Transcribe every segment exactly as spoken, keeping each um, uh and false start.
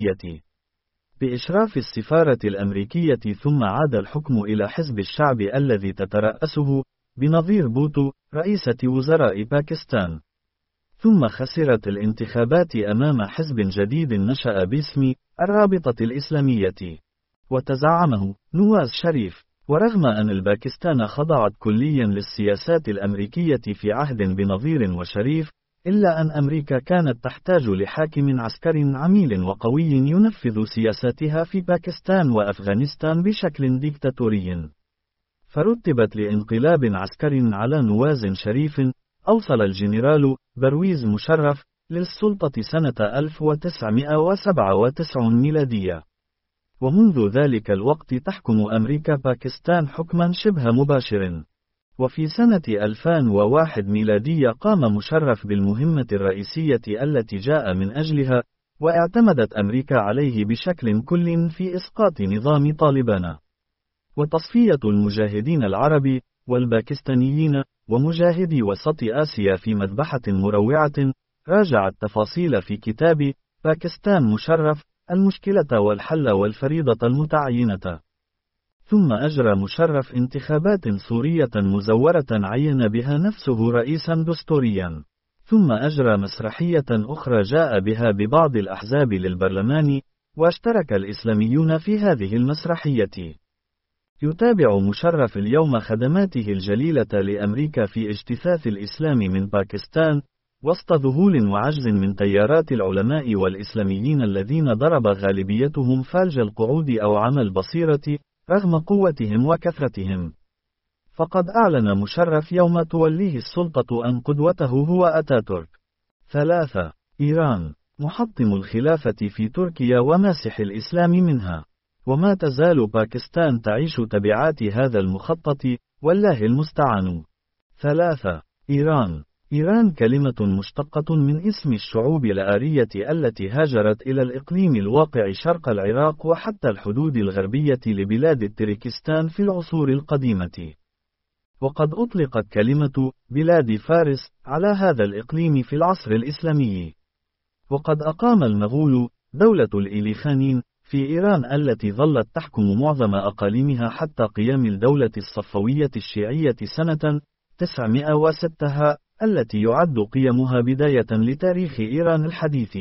روسية بإشراف السفارة الأمريكية، ثم عاد الحكم إلى حزب الشعب الذي تترأسه بنظير بوتو رئيسة وزراء باكستان. ثم خسرت الانتخابات أمام حزب جديد نشأ باسم الرابطة الإسلامية وتزعمه نواز شريف. ورغم أن الباكستان خضعت كليا للسياسات الأمريكية في عهد بنظير وشريف، إلا أن أمريكا كانت تحتاج لحاكم عسكري عميل وقوي ينفذ سياساتها في باكستان وأفغانستان بشكل ديكتاتوري. فرتبت لانقلاب عسكري على نواز شريف أوصل الجنرال برويز مشرف للسلطة سنة ألف وتسعمائة وسبعة وتسعين ميلادية. ومنذ ذلك الوقت تحكم أمريكا باكستان حكما شبه مباشر. وفي سنة ألفين وواحد ميلادية قام مشرف بالمهمة الرئيسية التي جاء من أجلها، واعتمدت أمريكا عليه بشكل كل في إسقاط نظام طالبان وتصفية المجاهدين العرب والباكستانيين ومجاهدي وسط آسيا في مذبحة مروعة. راجع التفاصيل في كتاب باكستان مشرف المشكلة والحل والفريضة المتعينة. ثم أجرى مشرف انتخابات سورية مزورة عين بها نفسه رئيسا دستوريا. ثم أجرى مسرحية أخرى جاء بها ببعض الأحزاب للبرلمان، واشترك الإسلاميون في هذه المسرحية. يتابع مشرف اليوم خدماته الجليلة لأمريكا في اجتثاث الإسلام من باكستان، وسط ذهول وعجز من تيارات العلماء والإسلاميين الذين ضرب غالبيتهم فالج القعود أو عمى البصيرة رغم قوتهم وكثرتهم. فقد أعلن مشرف يوم توليه السلطة أن قدوته هو أتاتورك. ثلاثة. إيران محطم الخلافة في تركيا وماسح الإسلام منها. وما تزال باكستان تعيش تبعات هذا المخطط، والله المستعان. ثلاثة. إيران إيران كلمة مشتقة من اسم الشعوب الآرية التي هاجرت إلى الإقليم الواقع شرق العراق وحتى الحدود الغربية لبلاد التركستان في العصور القديمة. وقد أطلقت كلمة بلاد فارس على هذا الإقليم في العصر الإسلامي. وقد أقام المغول دولة الإيليخانين في إيران التي ظلت تحكم معظم أقاليمها حتى قيام الدولة الصفوية الشيعية سنة تسعمائة وستة، التي يعد قيامها بداية لتاريخ إيران الحديث.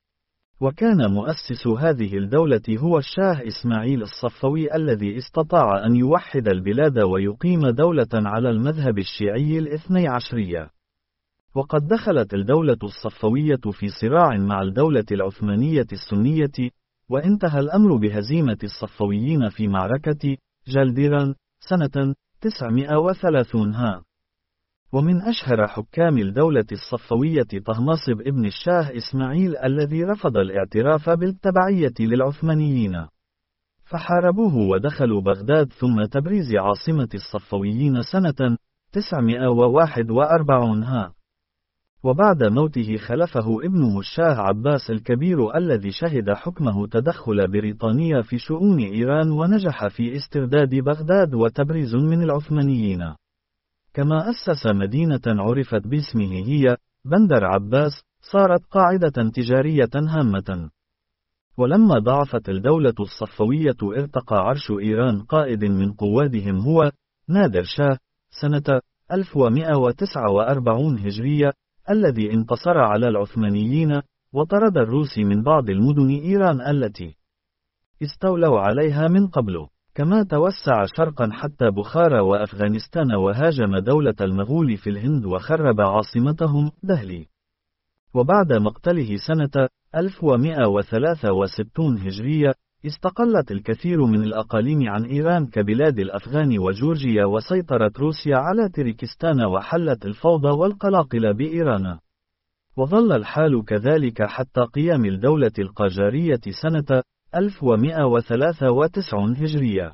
وكان مؤسس هذه الدولة هو الشاه إسماعيل الصفوي الذي استطاع أن يوحد البلاد ويقيم دولة على المذهب الشيعي الاثني عشرية. وقد دخلت الدولة الصفوية في صراع مع الدولة العثمانية السنية، وانتهى الأمر بهزيمة الصفويين في معركة جلديران سنة تسعمائة وثلاثين ها. ومن أشهر حكام الدولة الصفوية طهماسب ابن الشاه إسماعيل الذي رفض الاعتراف بالتبعية للعثمانيين، فحاربوه ودخلوا بغداد ثم تبريز عاصمة الصفويين سنة تسعمائة وواحد وأربعين ها. وبعد موته خلفه ابنه الشاه عباس الكبير الذي شهد حكمه تدخل بريطانيا في شؤون إيران ونجح في استرداد بغداد وتبريز من العثمانيين. كما أسس مدينة عرفت باسمه هي بندر عباس، صارت قاعدة تجارية هامة. ولما ضعفت الدولة الصفوية ارتقى عرش إيران قائد من قوادهم هو نادر شاه سنة ألف ومائة وتسعة وأربعين هجرية، الذي انتصر على العثمانيين وطرد الروس من بعض المدن إيران التي استولوا عليها من قبل. كما توسع شرقا حتى بخارى وأفغانستان وهاجم دولة المغول في الهند وخرب عاصمتهم دهلي. وبعد مقتله سنة ألف ومائة وثلاثة وستين هجرية استقلت الكثير من الأقاليم عن إيران كبلاد الأفغان وجورجيا، وسيطرت روسيا على تركستان وحلت الفوضى والقلاقل بإيران. وظل الحال كذلك حتى قيام الدولة القاجارية سنة ألف ومائة وثلاثة وتسعين هجرية.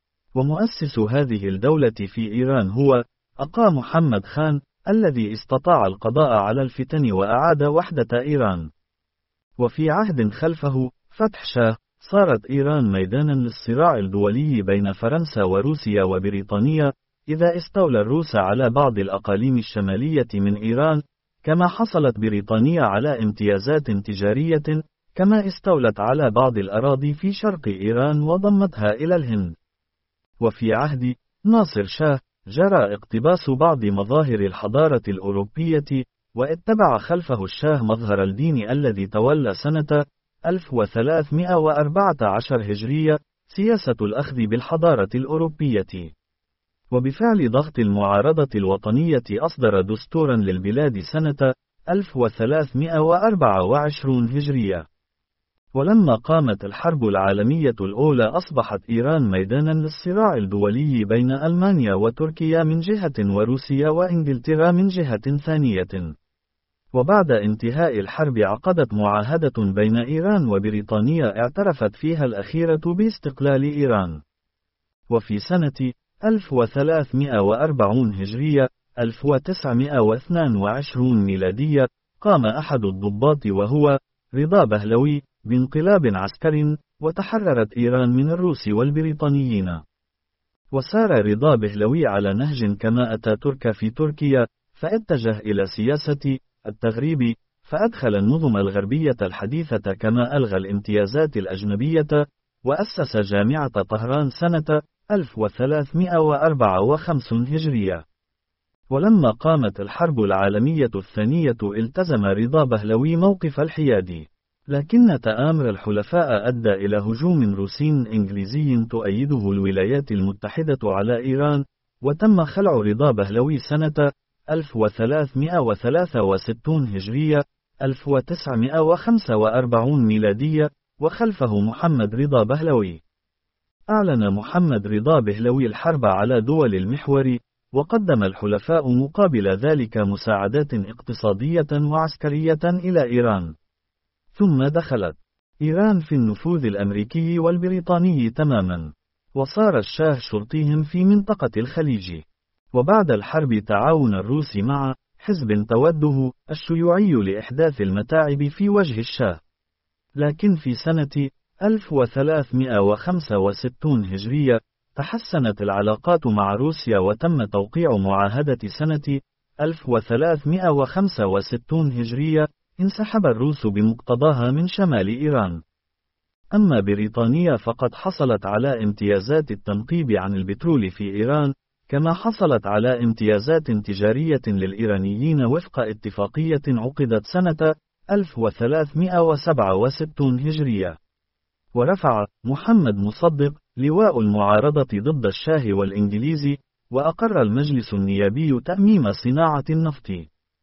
ومؤسس هذه الدولة في إيران هو أقا محمد خان الذي استطاع القضاء على الفتن وأعاد وحدة إيران. وفي عهد خلفه فتح شاه صارت إيران ميدانا للصراع الدولي بين فرنسا وروسيا وبريطانيا إذا استولى الروس على بعض الأقاليم الشمالية من إيران، كما حصلت بريطانيا على امتيازات تجارية كما استولت على بعض الأراضي في شرق إيران وضمتها إلى الهند. وفي عهد ناصر شاه جرى اقتباس بعض مظاهر الحضارة الأوروبية، واتبع خلفه الشاه مظهر الدين الذي تولى سنة ألف وثلاثمائة وأربعة عشر هجرية سياسة الأخذ بالحضارة الأوروبية. وبفعل ضغط المعارضة الوطنية أصدر دستورا للبلاد سنة ألف وثلاثمائة وأربعة وعشرين هجرية. ولما قامت الحرب العالمية الأولى أصبحت إيران ميدانا للصراع الدولي بين ألمانيا وتركيا من جهة وروسيا وإنجلترا من جهة ثانية. وبعد انتهاء الحرب عقدت معاهدة بين إيران وبريطانيا اعترفت فيها الأخيرة باستقلال إيران. وفي سنة ألف وثلاثمائة وأربعين هجرية ألف وتسعمائة واثنين وعشرين ميلادية قام أحد الضباط وهو رضا بهلوي بانقلاب عسكري، وتحررت إيران من الروس والبريطانيين. وسار رضا بهلوي على نهج كما أتاتورك في تركيا، فاتجه إلى سياسة التغريب، فأدخل النظم الغربية الحديثة كما ألغى الامتيازات الأجنبية، وأسس جامعة طهران سنة ألف وثلاثمائة وأربعة وخمسين هجرية. ولما قامت الحرب العالمية الثانية التزم رضا بهلوي موقف الحياد، لكن تآمر الحلفاء أدى إلى هجوم روسي إنجليزي تؤيده الولايات المتحدة على إيران، وتم خلع رضا بهلوي سنة ألف وثلاثمائة وثلاثة وستين هجرية ألف وتسعمائة وخمسة وأربعين ميلادية، وخلفه محمد رضا بهلوي. أعلن محمد رضا بهلوي الحرب على دول المحور، وقدم الحلفاء مقابل ذلك مساعدات اقتصادية وعسكرية إلى إيران. ثم دخلت إيران في النفوذ الأمريكي والبريطاني تماما، وصار الشاه شرطيهم في منطقة الخليج. وبعد الحرب تعاون الروس مع حزب توده الشيوعي لإحداث المتاعب في وجه الشاه. لكن في سنة ألف وثلاثمائة وخمسة وستين هجرية تحسنت العلاقات مع روسيا، وتم توقيع معاهدة سنة ألف وثلاثمائة وخمسة وستين هجرية انسحب الروس بمقتضاها من شمال إيران. أما بريطانيا فقد حصلت على امتيازات التنقيب عن البترول في إيران، كما حصلت على امتيازات تجارية للإيرانيين وفق اتفاقية عقدت سنة ألف وثلاثمائة وسبعة وستين هجرية. ورفع محمد مصدق لواء المعارضة ضد الشاه والإنجليز، وأقر المجلس النيابي تأميم صناعة النفط.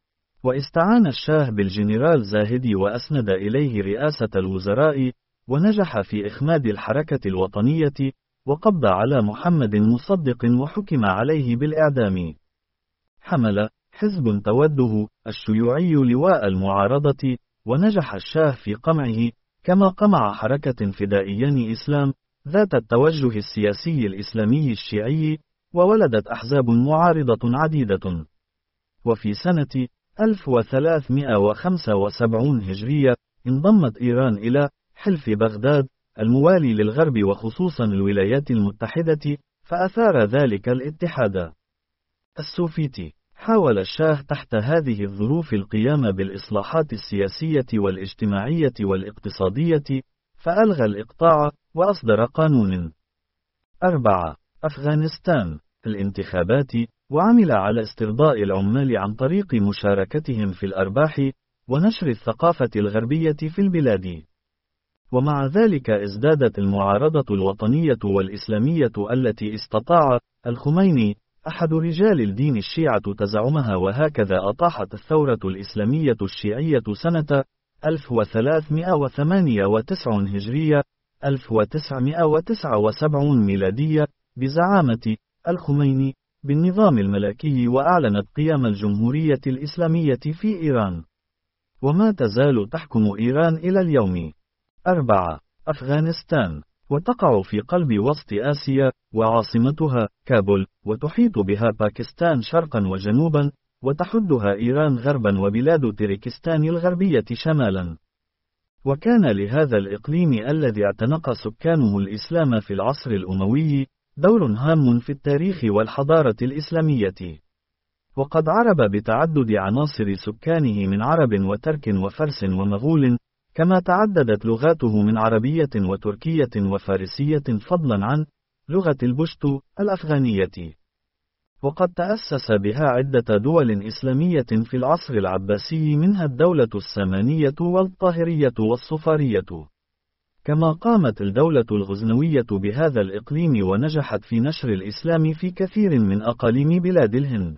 واستعان الشاه بالجنرال زاهدي وأسند إليه رئاسة الوزراء، ونجح في إخماد الحركة الوطنية، وقبض على محمد مصدق وحكم عليه بالإعدام. حمل حزب توده الشيوعي لواء المعارضة، ونجح الشاه في قمعه، كما قمع حركة فدائيان إسلام ذات التوجه السياسي الإسلامي الشيعي، وولدت أحزاب معارضة عديدة. وفي سنة ألف وثلاثمائة وخمسة وسبعين هجرية انضمت إيران إلى حلف بغداد الموالي للغرب وخصوصا الولايات المتحدة، فأثار ذلك الاتحاد السوفيتي. حاول الشاه تحت هذه الظروف القيام بالإصلاحات السياسية والاجتماعية والاقتصادية، فألغى الإقطاع وأصدر قانون أربعة أفغانستان الانتخابات، وعمل على استرضاء العمال عن طريق مشاركتهم في الأرباح ونشر الثقافة الغربية في البلاد. ومع ذلك ازدادت المعارضة الوطنية والإسلامية التي استطاع الخميني أحد رجال الدين الشيعة تزعمها، وهكذا أطاحت الثورة الإسلامية الشيعية سنة ألف وثلاثمائة وثمانية وتسعين هجرية ألف وتسعمائة وتسعة وسبعين ميلادية بزعامة الخميني بالنظام الملكي، وأعلنت قيام الجمهورية الإسلامية في إيران، وما تزال تحكم إيران إلى اليوم. أربعة أفغانستان، وتقع في قلب وسط آسيا، وعاصمتها كابول، وتحيط بها باكستان شرقا وجنوبا، وتحدها إيران غربا وبلاد تركستان الغربية شمالا. وكان لهذا الإقليم الذي اعتنق سكانه الإسلام في العصر الأموي دور هام في التاريخ والحضارة الإسلامية، وقد عرب بتعدد عناصر سكانه من عرب وترك وفرس ومغول، كما تعددت لغاته من عربية وتركية وفارسية فضلا عن لغة البشتو الأفغانية. وقد تأسس بها عدة دول إسلامية في العصر العباسي، منها الدولة السامانية والطاهرية والصفارية. كما قامت الدولة الغزنوية بهذا الإقليم ونجحت في نشر الإسلام في كثير من أقاليم بلاد الهند.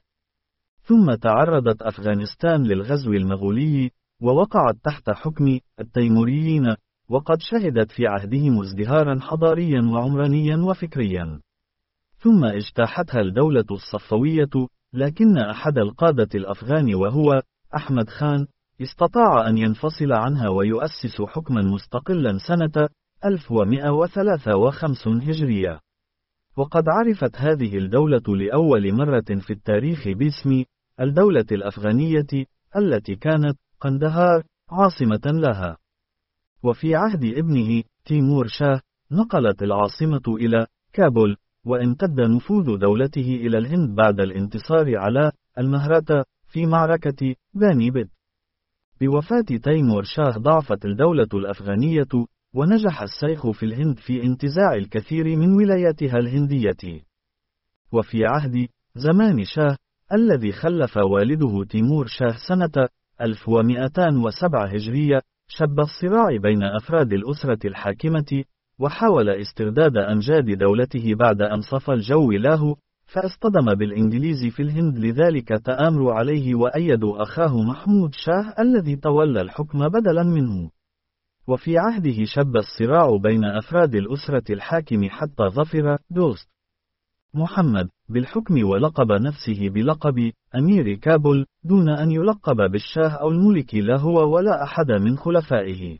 ثم تعرضت أفغانستان للغزو المغولي، ووقعت تحت حكم التيموريين، وقد شهدت في عهدهم ازدهارا حضاريا وعمرانيا وفكريا. ثم اجتاحتها الدولة الصفوية، لكن أحد القادة الأفغان وهو أحمد خان استطاع أن ينفصل عنها ويؤسس حكما مستقلا سنة ألف ومئة وثلاثة وخمسين هجرية. وقد عرفت هذه الدولة لأول مرة في التاريخ باسم الدولة الأفغانية، التي كانت قندهار عاصمة لها. وفي عهد ابنه تيمور شاه نقلت العاصمة إلى كابول، وامتد نفوذ دولته إلى الهند بعد الانتصار على المهرات في معركة باني بت. بوفاة تيمور شاه ضعفت الدولة الأفغانية، ونجح الشيخ في الهند في انتزاع الكثير من ولاياتها الهندية. وفي عهد زمان شاه الذي خلف والده تيمور شاه سنة ألف ومئتين وسبعة هجرية، شب الصراع بين أفراد الأسرة الحاكمة، وحاول استرداد أمجاد دولته بعد أن صفى الجو له، فاصطدم بالإنجليز في الهند، لذلك تآمروا عليه وأيدوا أخاه محمود شاه الذي تولى الحكم بدلا منه. وفي عهده شب الصراع بين أفراد الأسرة الحاكم حتى ظفر دوست محمد بالحكم ولقب نفسه بلقب أمير كابول، دون أن يلقب بالشاه أو الملك لا هو ولا أحد من خلفائه.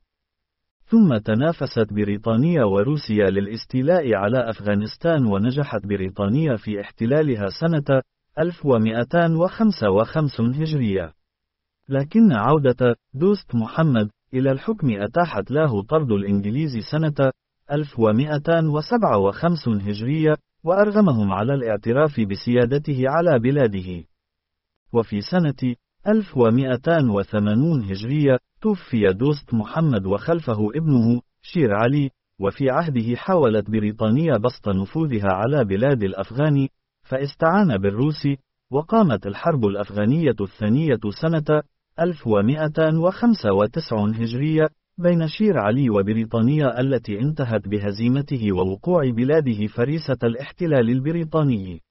ثم تنافست بريطانيا وروسيا للاستيلاء على أفغانستان، ونجحت بريطانيا في احتلالها سنة ألف ومئتين وخمسة وخمسين هجرية. لكن عودة دوست محمد إلى الحكم أتاحت له طرد الإنجليز سنة ألف ومئتين وسبعة وخمسين هجرية، وأرغمهم على الاعتراف بسيادته على بلاده. وفي سنة ألف ومئتين وثمانين هجرية توفي دوست محمد وخلفه ابنه شير علي. وفي عهده حاولت بريطانيا بسط نفوذها على بلاد الأفغان، فاستعان بالروس، وقامت الحرب الأفغانية الثانية سنة ألف ومئتين وخمسة وتسعين هجرية بين شير علي وبريطانيا، التي انتهت بهزيمته ووقوع بلاده فريسة الاحتلال البريطاني.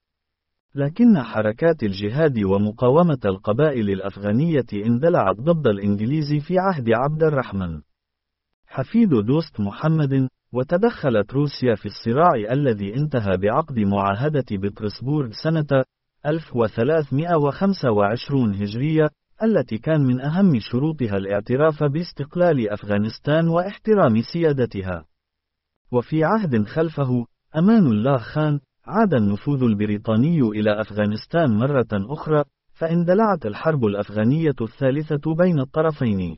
لكن حركات الجهاد ومقاومة القبائل الأفغانية اندلعت ضد الإنجليز في عهد عبد الرحمن حفيد دوست محمد، وتدخلت روسيا في الصراع الذي انتهى بعقد معاهدة بطرسبورغ سنة ألف وثلاثمئة وخمسة وعشرين هجرية، التي كان من أهم شروطها الاعتراف باستقلال أفغانستان واحترام سيادتها. وفي عهد خلفه أمان الله خان عاد النفوذ البريطاني إلى أفغانستان مرة أخرى، فاندلعت الحرب الأفغانية الثالثة بين الطرفين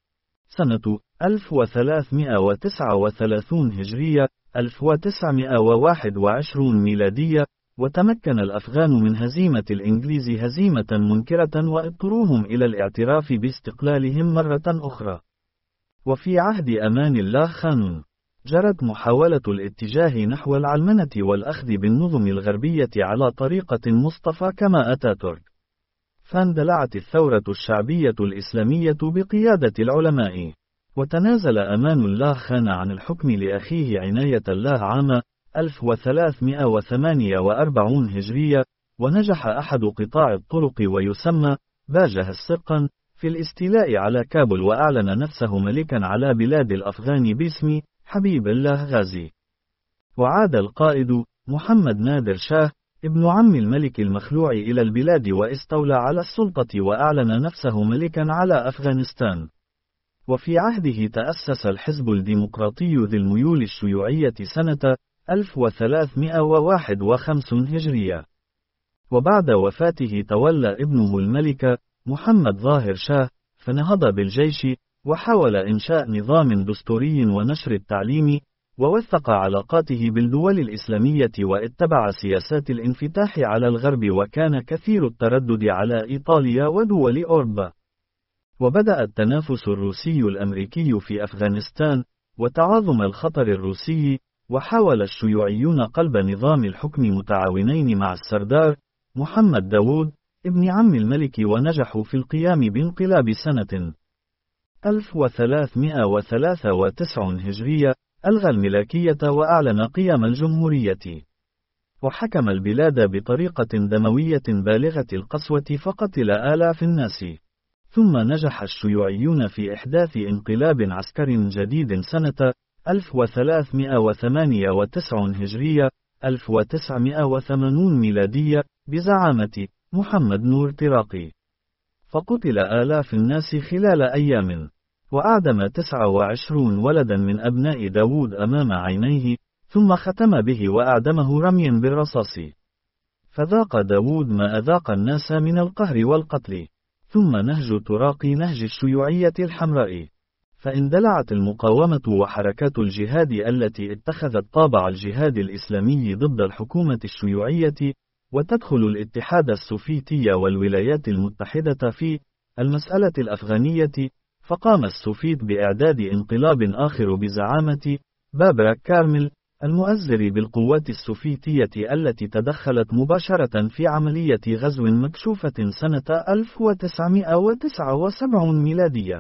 سنة ألف وثلاثمئة وتسعة وثلاثين هجرية ألف وتسعمئة وواحد وعشرين ميلادية، وتمكن الأفغان من هزيمة الإنجليز هزيمة منكرة، واضطروهم إلى الاعتراف باستقلالهم مرة أخرى. وفي عهد أمان الله خان جرت محاولة الاتجاه نحو العلمنة والأخذ بالنظم الغربية على طريقة مصطفى كما أتاتورك، فاندلعت الثورة الشعبية الإسلامية بقيادة العلماء، وتنازل أمان الله خان عن الحكم لأخيه عناية الله عام ألف وثلاثمئة وثمانية وأربعين هجرية، ونجح أحد قطاع الطرق ويسمى باجه السرقن في الاستيلاء على كابول، وأعلن نفسه ملكا على بلاد الأفغان باسم حبيب الله غازي. وعاد القائد محمد نادر شاه ابن عم الملك المخلوع إلى البلاد، واستولى على السلطة وأعلن نفسه ملكا على أفغانستان. وفي عهده تأسس الحزب الديمقراطي ذي الميول الشيوعية سنة ألف وثلاثمئة وواحد وخمسين هجرية. وبعد وفاته تولى ابنه الملك محمد ظاهر شاه، فنهض بالجيش، وحاول إنشاء نظام دستوري ونشر التعليم، ووثق علاقاته بالدول الإسلامية، واتبع سياسات الانفتاح على الغرب، وكان كثير التردد على إيطاليا ودول أوروبا. وبدأ التنافس الروسي الأمريكي في أفغانستان، وتعاظم الخطر الروسي، وحاول الشيوعيون قلب نظام الحكم متعاونين مع السردار محمد داوود ابن عم الملك، ونجحوا في القيام بانقلاب سنة ألف وثلاثمائة وثلاثة وتسعين هجرية، ألغى الملكية وأعلن قيام الجمهورية، وحكم البلاد بطريقة دموية بالغة القسوة فقتل آلاف الناس. ثم نجح الشيوعيون في إحداث انقلاب عسكري جديد سنة ألف وثلاثمائة وثمانية وتسعين هجرية، ألف وتسعمائة وثمانين ميلادية، بزعامة محمد نور تراقي، فقتل آلاف الناس خلال أيام، وأعدم تسعة وعشرين ولدا من أبناء داوود أمام عينيه، ثم ختم به وأعدمه رميا بالرصاص. فذاق داوود ما أذاق الناس من القهر والقتل. ثم نهج تراقي نهج الشيوعية الحمراء، فاندلعت المقاومة وحركات الجهاد التي اتخذت طابع الجهاد الإسلامي ضد الحكومة الشيوعية، وتدخل الاتحاد السوفيتي والولايات المتحدة في المسألة الأفغانية. فقام السوفيت بإعداد انقلاب آخر بزعامة بابرا كارمل المؤزر بالقوات السوفيتية التي تدخلت مباشرة في عملية غزو مكشوفة سنة ألف وتسعمائة وتسعة وسبعين ميلادية.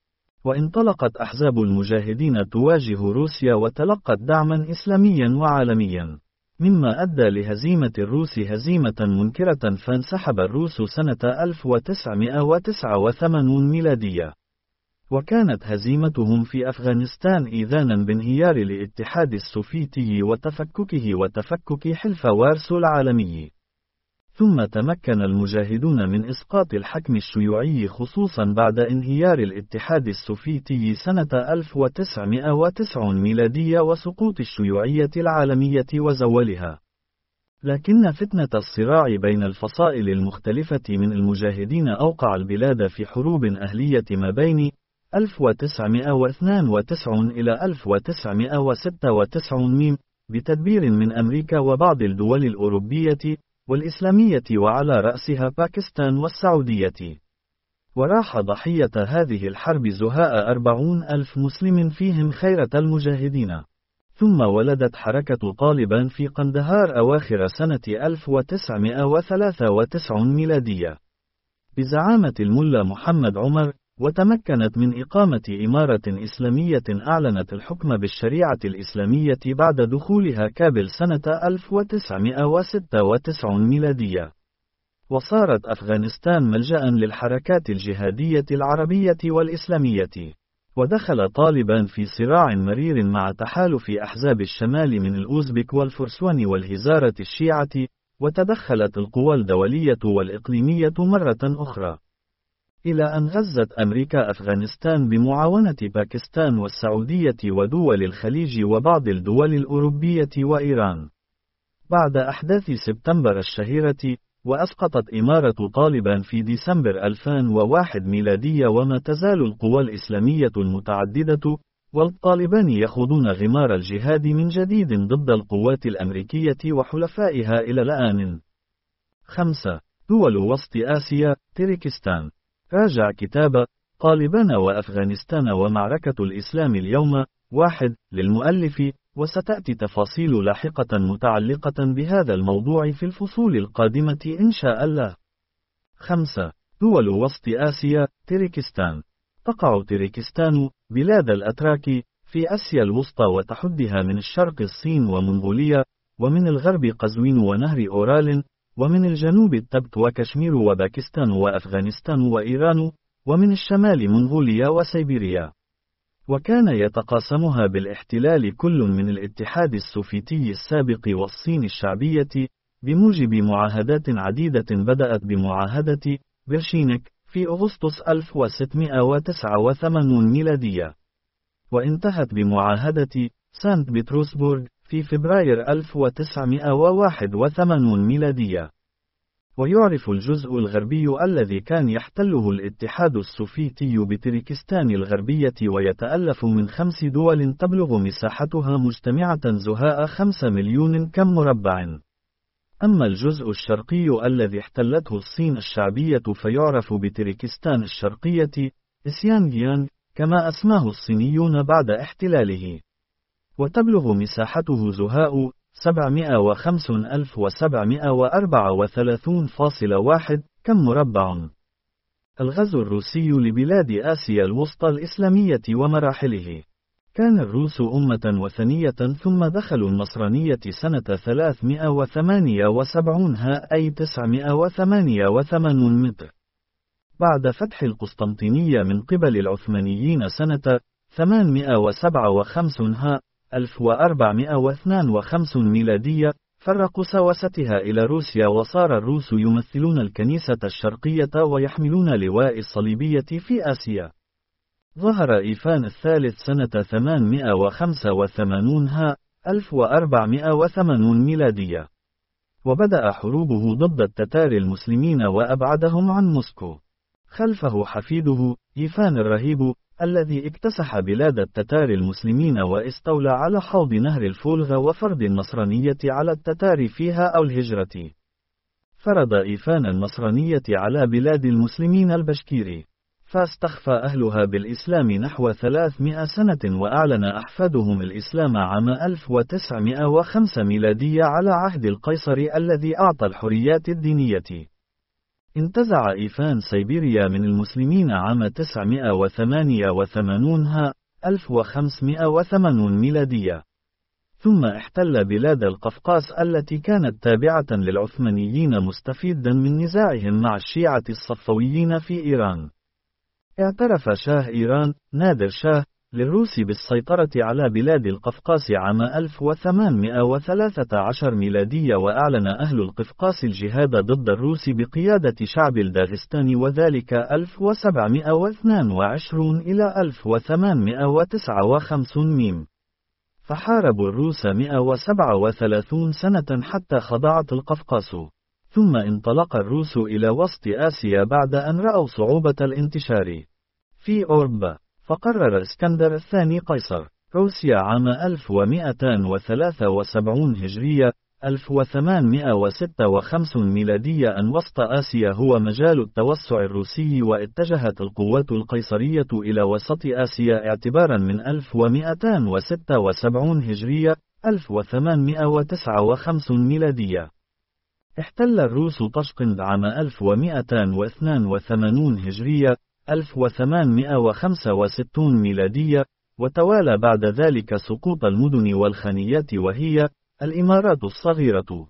وانطلقت أحزاب المجاهدين تواجه روسيا وتلقت دعما إسلاميا وعالميا، مما أدى لهزيمة الروس هزيمة منكرة، فانسحب الروس سنة ألف وتسعمائة وتسعة وثمانين ميلادية. وكانت هزيمتهم في أفغانستان إذانا بانهيار الاتحاد السوفيتي وتفككه وتفكك حلف وارسو العالمي. ثم تمكن المجاهدون من إسقاط الحكم الشيوعي، خصوصا بعد انهيار الاتحاد السوفيتي سنة ألف وتسعمائة وتسعين ميلادية وسقوط الشيوعية العالمية وزوالها. لكن فتنة الصراع بين الفصائل المختلفة من المجاهدين أوقع البلاد في حروب أهلية ما بين ألف وتسعمائة واثنين وتسعين إلى ألف وتسعمائة وستة وتسعين بتدبير من أمريكا وبعض الدول الأوروبية والإسلامية، وعلى رأسها باكستان والسعودية. وراح ضحية هذه الحرب زهاء أربعون ألف مسلم، فيهم خيرة المجاهدين. ثم ولدت حركة طالبان في قندهار أواخر سنة ألف وتسعمائة وثلاثة وتسعين ميلادية بزعامة الملا محمد عمر، وتمكنت من إقامة إمارة إسلامية أعلنت الحكم بالشريعة الإسلامية بعد دخولها كابل سنة ألف وتسعمائة وستة وتسعين ميلادية. وصارت أفغانستان ملجأ للحركات الجهادية العربية والإسلامية. ودخل طالبان في صراع مرير مع تحالف أحزاب الشمال من الأوزبك والفرسوان والهزارة الشيعة، وتدخلت القوى الدولية والإقليمية مرة أخرى، إلى أن غزت أمريكا أفغانستان بمعاونة باكستان والسعودية ودول الخليج وبعض الدول الأوروبية وإيران. بعد أحداث سبتمبر الشهيرة، وأسقطت إمارة طالبان في ديسمبر ألفين وواحد ميلادية، وما تزال القوى الإسلامية المتعددة والطالبان يخوضون غمار الجهاد من جديد ضد القوات الأمريكية وحلفائها إلى الآن. خمسة. دول وسط آسيا. تركستان. راجع كتاب طالبان وأفغانستان ومعركة الإسلام اليوم واحد للمؤلف، وستأتي تفاصيل لاحقة متعلقة بهذا الموضوع في الفصول القادمة إن شاء الله. خمسة. دول وسط آسيا. تركستان. تقع تركستان بلاد الأتراك في آسيا الوسطى، وتحدها من الشرق الصين ومنغوليا، ومن الغرب قزوين ونهر أورال، ومن الجنوب التبت وكشمير وباكستان وأفغانستان وإيران، ومن الشمال منغوليا وسيبيريا. وكان يتقاسمها بالاحتلال كل من الاتحاد السوفيتي السابق والصين الشعبية، بموجب معاهدات عديدة بدأت بمعاهدة برشينك في أغسطس ألف وستمائة وتسعة وثمانين ميلادية، وانتهت بمعاهدة سانت بطرسبورغ في فبراير ألف وتسعمائة وواحد وثمانين ميلادية. ويعرف الجزء الغربي الذي كان يحتله الاتحاد السوفيتي بتركستان الغربية، ويتألف من خمس دول تبلغ مساحتها مجتمعة زهاء خمسة مليون كم مربع. أما الجزء الشرقي الذي احتلته الصين الشعبية فيعرف بتركستان الشرقية، إسيانجيانغ، كما أسماه الصينيون بعد احتلاله. وتبلغ مساحته زهاء سبعمائة وخمسة ألف وسبعمائة وأربعة وثلاثين فاصلة واحد كم مربع. الغزو الروسي لبلاد آسيا الوسطى الإسلامية ومراحله. كان الروس أمة وثنية ثم دخلوا النصرانية سنة ثلاثمائة وثمانية وسبعين ها أي تسعمائة وثمانية وثمانين متر. بعد فتح القسطنطينية من قبل العثمانيين سنة ثمانمائة وسبعة وخمسين ها ألف وأربعمائة واثنين وخمسين ميلادية، فرقوا سواستها إلى روسيا، وصار الروس يمثلون الكنيسة الشرقية ويحملون لواء الصليبية في آسيا. ظهر إيفان الثالث سنة ثمانمائة وخمسة وثمانين ها ألف وأربعمائة وثمانين ميلادية، وبدأ حروبه ضد التتار المسلمين وأبعدهم عن موسكو. خلفه حفيده إيفان الرهيب الذي اكتسح بلاد التتار المسلمين واستولى على حوض نهر الفولغ وفرض النصرانية على التتار فيها أو الهجرة. فرض إيفان النصرانية على بلاد المسلمين البشكيري، فاستخفى أهلها بالإسلام نحو ثلاثمائة سنة، وأعلن أحفادهم الإسلام عام ألف وتسعمائة وخمسة ميلادية على عهد القيصر الذي أعطى الحريات الدينية. انتزع إيفان سيبيريا من المسلمين عام تسعمائة وثمانية وثمانين ها ألف وخمسمائة وثمانين ميلادية، ثم احتل بلاد القفقاس التي كانت تابعة للعثمانيين مستفيدا من نزاعهم مع الشيعة الصفويين في إيران. اعترف شاه إيران نادر شاه للروس بالسيطرة على بلاد القفقاس عام ألف وثمانمائة وثلاثة عشر ميلادية، وأعلن أهل القفقاس الجهاد ضد الروس بقيادة شعب الداغستان، وذلك ألف وسبعمائة واثنين وعشرين إلى ألف وثمانمائة وتسعة وخمسين ميم. فحاربوا الروس مئة وسبعة وثلاثين سنة حتى خضعت القفقاس، ثم انطلق الروس إلى وسط آسيا بعد أن رأوا صعوبة الانتشار في أوروبا. فقرر اسكندر الثاني قيصر روسيا عام ألف ومئتين وثلاثة وسبعين هجرية ألف وثمانمائة وستة وخمسين ميلادية أن وسط آسيا هو مجال التوسع الروسي، واتجهت القوات القيصرية إلى وسط آسيا اعتبارا من ألف ومئتين وستة وسبعين هجرية ألف وثمانمائة وتسعة وخمسين ميلادية. احتل الروس طشقند عام ألف ومئتين واثنين وثمانين هجرية ألف وثمانمائة وخمسة وستين ميلادية، وتوالى بعد ذلك سقوط المدن والخانيات وهي الإمارات الصغيرة،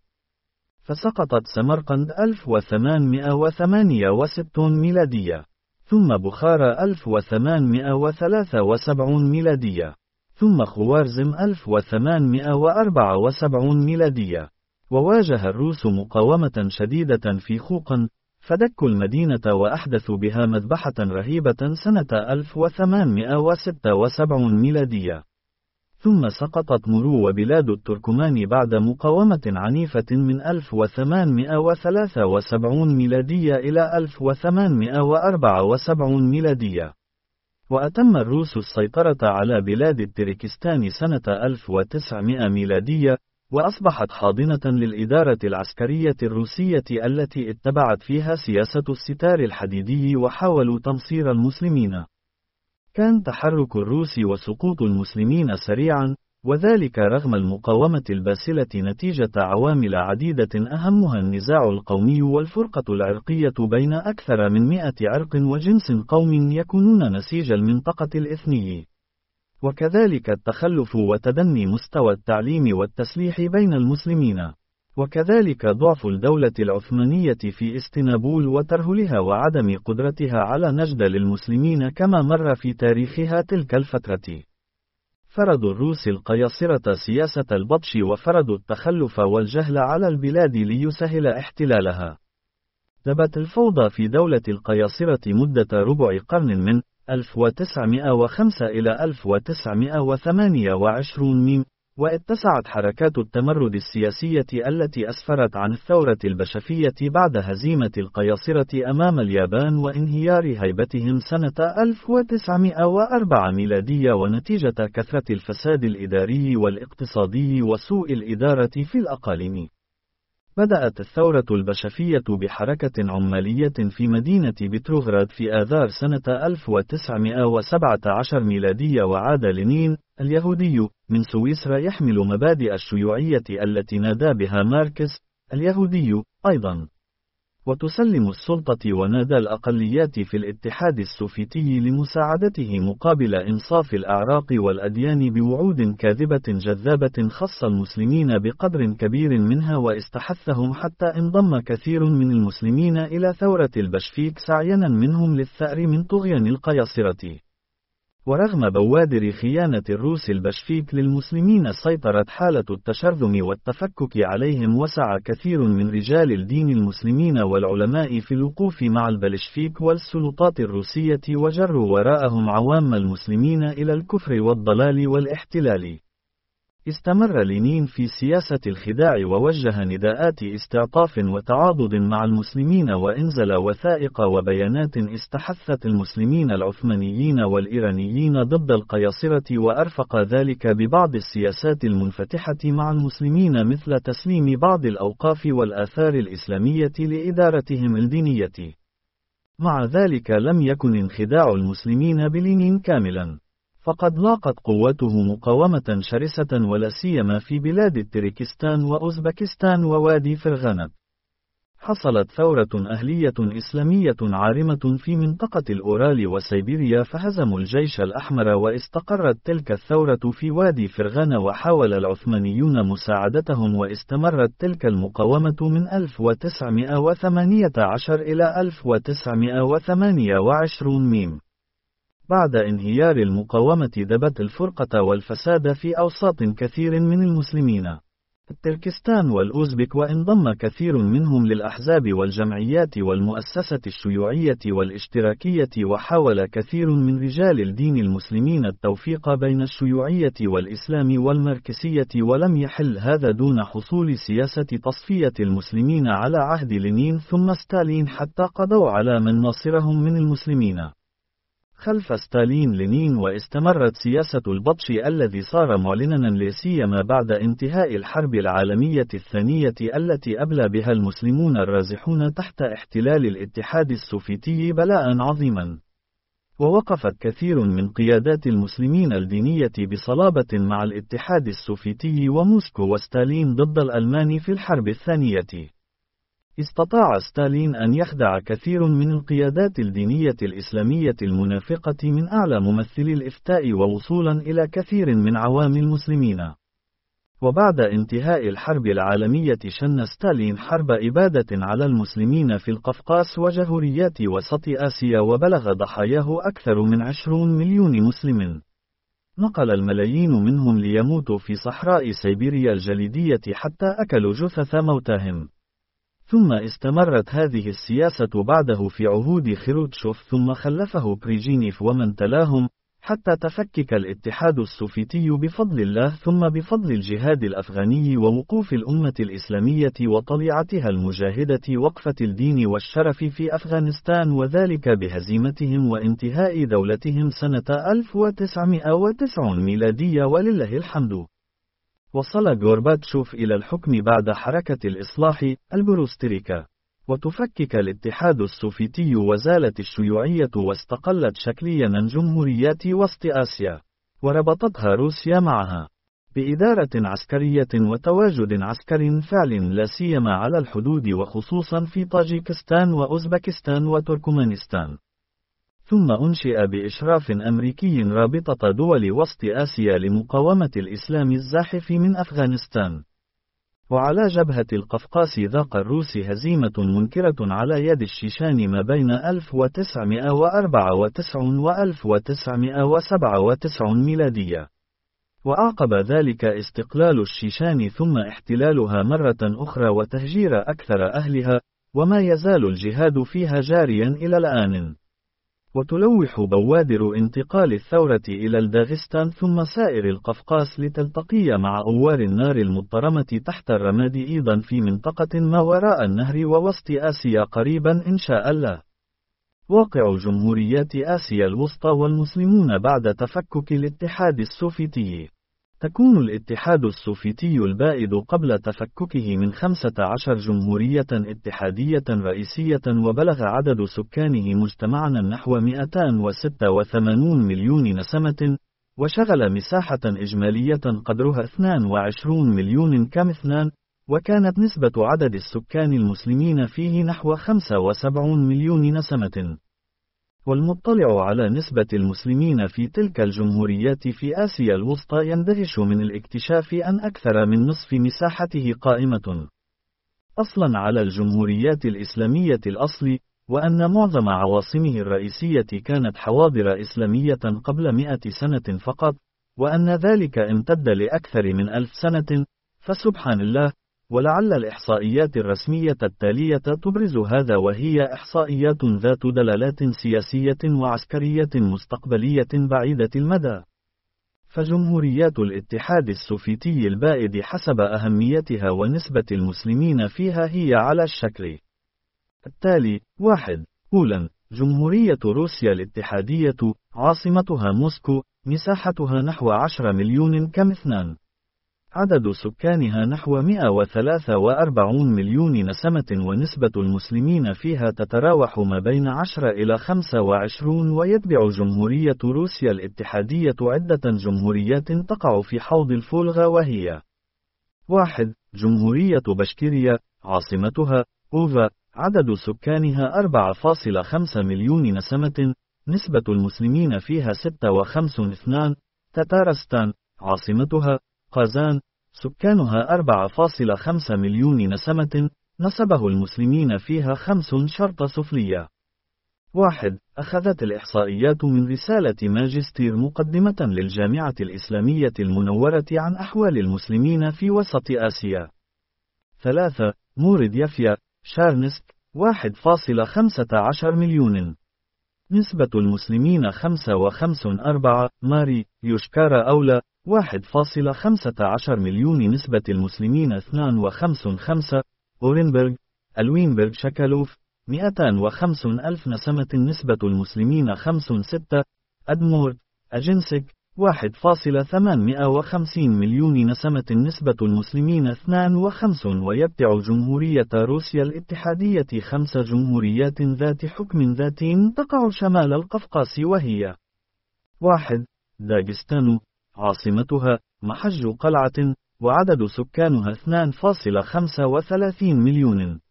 فسقطت سمرقند ألف وثمانمائة وثمانية وستين ميلادية، ثم بخارى ألف وثمانمائة وثلاثة وسبعين ميلادية، ثم خوارزم ألف وثمانمائة وأربعة وسبعين ميلادية. وواجه الروس مقاومة شديدة في خوقن، فدكوا المدينة وأحدثوا بها مذبحة رهيبة سنة ألف وثمانمائة وستة وسبعين ميلادية. ثم سقطت مرو وبلاد التركمان بعد مقاومة عنيفة من ألف وثمانمائة وثلاثة وسبعين ميلادية إلى ألف وثمانمائة وأربعة وسبعين ميلادية. وأتم الروس السيطرة على بلاد التركستان سنة ألف وتسعمائة ميلادية، وأصبحت حاضنة للإدارة العسكرية الروسية التي اتبعت فيها سياسة الستار الحديدي وحاولوا تمصير المسلمين. كان تحرك الروس وسقوط المسلمين سريعا، وذلك رغم المقاومة الباسلة نتيجة عوامل عديدة أهمها النزاع القومي والفرقة العرقية بين أكثر من مئة عرق وجنس قوم يكونون نسيج المنطقة الإثني، وكذلك التخلف وتدني مستوى التعليم والتسليح بين المسلمين، وكذلك ضعف الدولة العثمانية في اسطنبول وترهلها وعدم قدرتها على نجد للمسلمين كما مر في تاريخها تلك الفترة. فرضوا الروس القياصرة سياسة البطش وفرضوا التخلف والجهل على البلاد ليسهل احتلالها. دبت الفوضى في دولة القياصرة مدة ربع قرن من ألف وتسعمائة وخمسة إلى ألف وتسعمائة وثمانية وعشرين ميم، واتسعت حركات التمرد السياسية التي أسفرت عن الثورة البشفية بعد هزيمة القياصرة أمام اليابان وانهيار هيبتهم سنة ألف وتسعمائة وأربعة ميلادية، ونتيجة كثرة الفساد الإداري والاقتصادي وسوء الإدارة في الأقاليم. بدأت الثورة البشفية بحركة عمالية في مدينة بتروغراد في آذار سنة ألف وتسعمائة وسبعة عشر ميلادية، وعاد لينين اليهودي من سويسرا يحمل مبادئ الشيوعية التي نادى بها ماركس اليهودي أيضا، وتسلم السلطة ونادى الأقليات في الاتحاد السوفيتي لمساعدته مقابل إنصاف الأعراق والأديان بوعود كاذبة جذابة خص المسلمين بقدر كبير منها واستحثهم، حتى انضم كثير من المسلمين إلى ثورة البشفيك سعيا منهم للثأر من طغيان القياصرة. ورغم بوادر خيانة الروس البشفيك للمسلمين سيطرت حالة التشرذم والتفكك عليهم، وسعى كثير من رجال الدين المسلمين والعلماء في الوقوف مع البلشفيك والسلطات الروسية، وجروا وراءهم عوام المسلمين إلى الكفر والضلال والاحتلال. استمر لينين في سياسة الخداع ووجه نداءات استعطاف وتعاضد مع المسلمين، وانزل وثائق وبيانات استحثت المسلمين العثمانيين والإيرانيين ضد القياصرة، وأرفق ذلك ببعض السياسات المنفتحة مع المسلمين مثل تسليم بعض الأوقاف والآثار الإسلامية لإدارتهم الدينية. مع ذلك لم يكن انخداع المسلمين بلينين كاملا، فقد لاقت قوته مقاومة شرسة ولا سيما في بلاد التركستان وأوزبكستان ووادي فرغانة. حصلت ثورة أهلية إسلامية عارمة في منطقة الأورال وسيبيريا، فهزموا الجيش الأحمر، واستقرت تلك الثورة في وادي فرغانة، وحاول العثمانيون مساعدتهم، واستمرت تلك المقاومة من ألف وتسعمائة وثمانية عشر إلى ألف وتسعمائة وثمانية وعشرين ميم. بعد انهيار المقاومة دبت الفرقة والفساد في أوساط كثير من المسلمين التركستان والأوزبك، وانضم كثير منهم للأحزاب والجمعيات والمؤسسة الشيوعية والاشتراكية، وحاول كثير من رجال الدين المسلمين التوفيق بين الشيوعية والإسلام والماركسية، ولم يحل هذا دون حصول سياسة تصفية المسلمين على عهد لينين ثم ستالين، حتى قضوا على من ناصرهم من المسلمين خلف ستالين لينين. واستمرت سياسة البطش الذي صار معلنا لسيما بعد انتهاء الحرب العالمية الثانية التي أبلى بها المسلمون الرازحون تحت احتلال الاتحاد السوفيتي بلاء عظيما. ووقفت كثير من قيادات المسلمين الدينية بصلابة مع الاتحاد السوفيتي وموسكو وستالين ضد الألمان في الحرب الثانية. استطاع ستالين أن يخدع كثير من القيادات الدينية الإسلامية المنافقة من أعلى ممثلي الإفتاء، ووصولا إلى كثير من عوام المسلمين. وبعد انتهاء الحرب العالمية شن ستالين حرب إبادة على المسلمين في القفقاس وجهوريات وسط آسيا، وبلغ ضحاياه أكثر من عشرين مليون مسلم. نقل الملايين منهم ليموتوا في صحراء سيبيريا الجليدية حتى أكلوا جثث موتاهم. ثم استمرت هذه السياسة بعده في عهود خروتشوف، ثم خلفه بريجينيف ومن تلاهم، حتى تفكك الاتحاد السوفيتي بفضل الله، ثم بفضل الجهاد الأفغاني ووقوف الأمة الإسلامية وطليعتها المجاهدة وقفة الدين والشرف في أفغانستان، وذلك بهزيمتهم وانتهاء دولتهم سنة ألف وتسعمائة وتسعين ميلادية ولله الحمد. وصل غورباتشوف إلى الحكم بعد حركة الإصلاح البروستريكا، وتفكك الاتحاد السوفيتي، وزالت الشيوعية واستقلت شكليا جمهوريات وسط آسيا، وربطتها روسيا معها بإدارة عسكرية وتواجد عسكري فعل لا سيما على الحدود، وخصوصا في طاجيكستان وأوزبكستان وتركمانستان. ثم أنشئ بإشراف أمريكي رابطة دول وسط آسيا لمقاومة الإسلام الزاحف من أفغانستان. وعلى جبهة القفقاس ذاق الروس هزيمة منكرة على يد الشيشان ما بين ألف وتسعمائة وأربعة وتسعين و ألف وتسعمائة وسبعة وتسعين ميلادية. وأعقب ذلك استقلال الشيشان ثم احتلالها مرة أخرى وتهجير أكثر أهلها، وما يزال الجهاد فيها جاريا إلى الآن. وتلوح بوادر انتقال الثورة إلى الداغستان ثم سائر القفقاس لتلتقي مع أوار النار المضطرمة تحت الرماد أيضا في منطقة ما وراء النهر ووسط آسيا قريبا إن شاء الله. واقع جمهوريات آسيا الوسطى والمسلمون بعد تفكك الاتحاد السوفيتي. تكون الاتحاد السوفيتي البائد قبل تفككه من خمسة عشر جمهورية اتحادية رئيسية، وبلغ عدد سكانه مجتمعا نحو مئتين وستة وثمانين مليون نسمة، وشغل مساحة إجمالية قدرها اثنين وعشرين مليون كم، وكانت نسبة عدد السكان المسلمين فيه نحو خمسة وسبعين مليون نسمة. والمطلع على نسبة المسلمين في تلك الجمهوريات في آسيا الوسطى يندهش من الاكتشاف أن أكثر من نصف مساحته قائمة أصلا على الجمهوريات الإسلامية الأصل، وأن معظم عواصمه الرئيسية كانت حواضر إسلامية قبل مئة سنة فقط، وأن ذلك امتد لأكثر من ألف سنة. فسبحان الله، ولعل الإحصائيات الرسمية التالية تبرز هذا، وهي إحصائيات ذات دلالات سياسية وعسكرية مستقبلية بعيدة المدى. فجمهوريات الاتحاد السوفيتي البائد حسب أهميتها ونسبة المسلمين فيها هي على الشكل التالي: واحد. أولاً، جمهورية روسيا الاتحادية، عاصمتها موسكو، مساحتها نحو عشرة مليون كم. اثنان. عدد سكانها نحو مئة وثلاثة وأربعين مليون نسمة، ونسبة المسلمين فيها تتراوح ما بين عشرة إلى خمسة وعشرين. ويتبع جمهورية روسيا الاتحادية عدة جمهوريات تقع في حوض الفولغا، وهي: واحد. جمهورية بشكيريا، عاصمتها أوفا، عدد سكانها أربعة فاصلة خمسة مليون نسمة، نسبة المسلمين فيها ستة وخمسين. اثنان. تتارستان، عاصمتها قازان، سكانها أربعة فاصلة خمسة مليون نسمة، نسبه المسلمين فيها خمس شرط سفلية. واحد. أخذت الإحصائيات من رسالة ماجستير مقدمة للجامعة الإسلامية المنورة عن أحوال المسلمين في وسط آسيا. ثلاثة. مورد يافيا، شارنسك، واحد فاصلة خمسة عشر مليون، نسبة المسلمين خمسة وخمسين. أربعة. ماري يوشكارا أولا، واحد فاصلة خمسة عشر مليون، نسبة المسلمين اثنين وخمسين. خمسة. أورنبرغ، ألوينبرغ شكالوف، مئتين وخمسين ألف نسمة، نسبة المسلمين خمسة. ستة. أدمورد، أجنسك، واحد فاصلة ثمانمئة وخمسين مليون نسمة، نسبة المسلمين اثنين وخمسين. ويتبع جمهورية روسيا الاتحادية خمس جمهوريات ذات حكم ذاتي تقع شمال القفقاس، وهي: واحد. داغستان، عاصمتها محج قلعة، وعدد سكانها اثنين فاصلة خمسة وثلاثين مليون،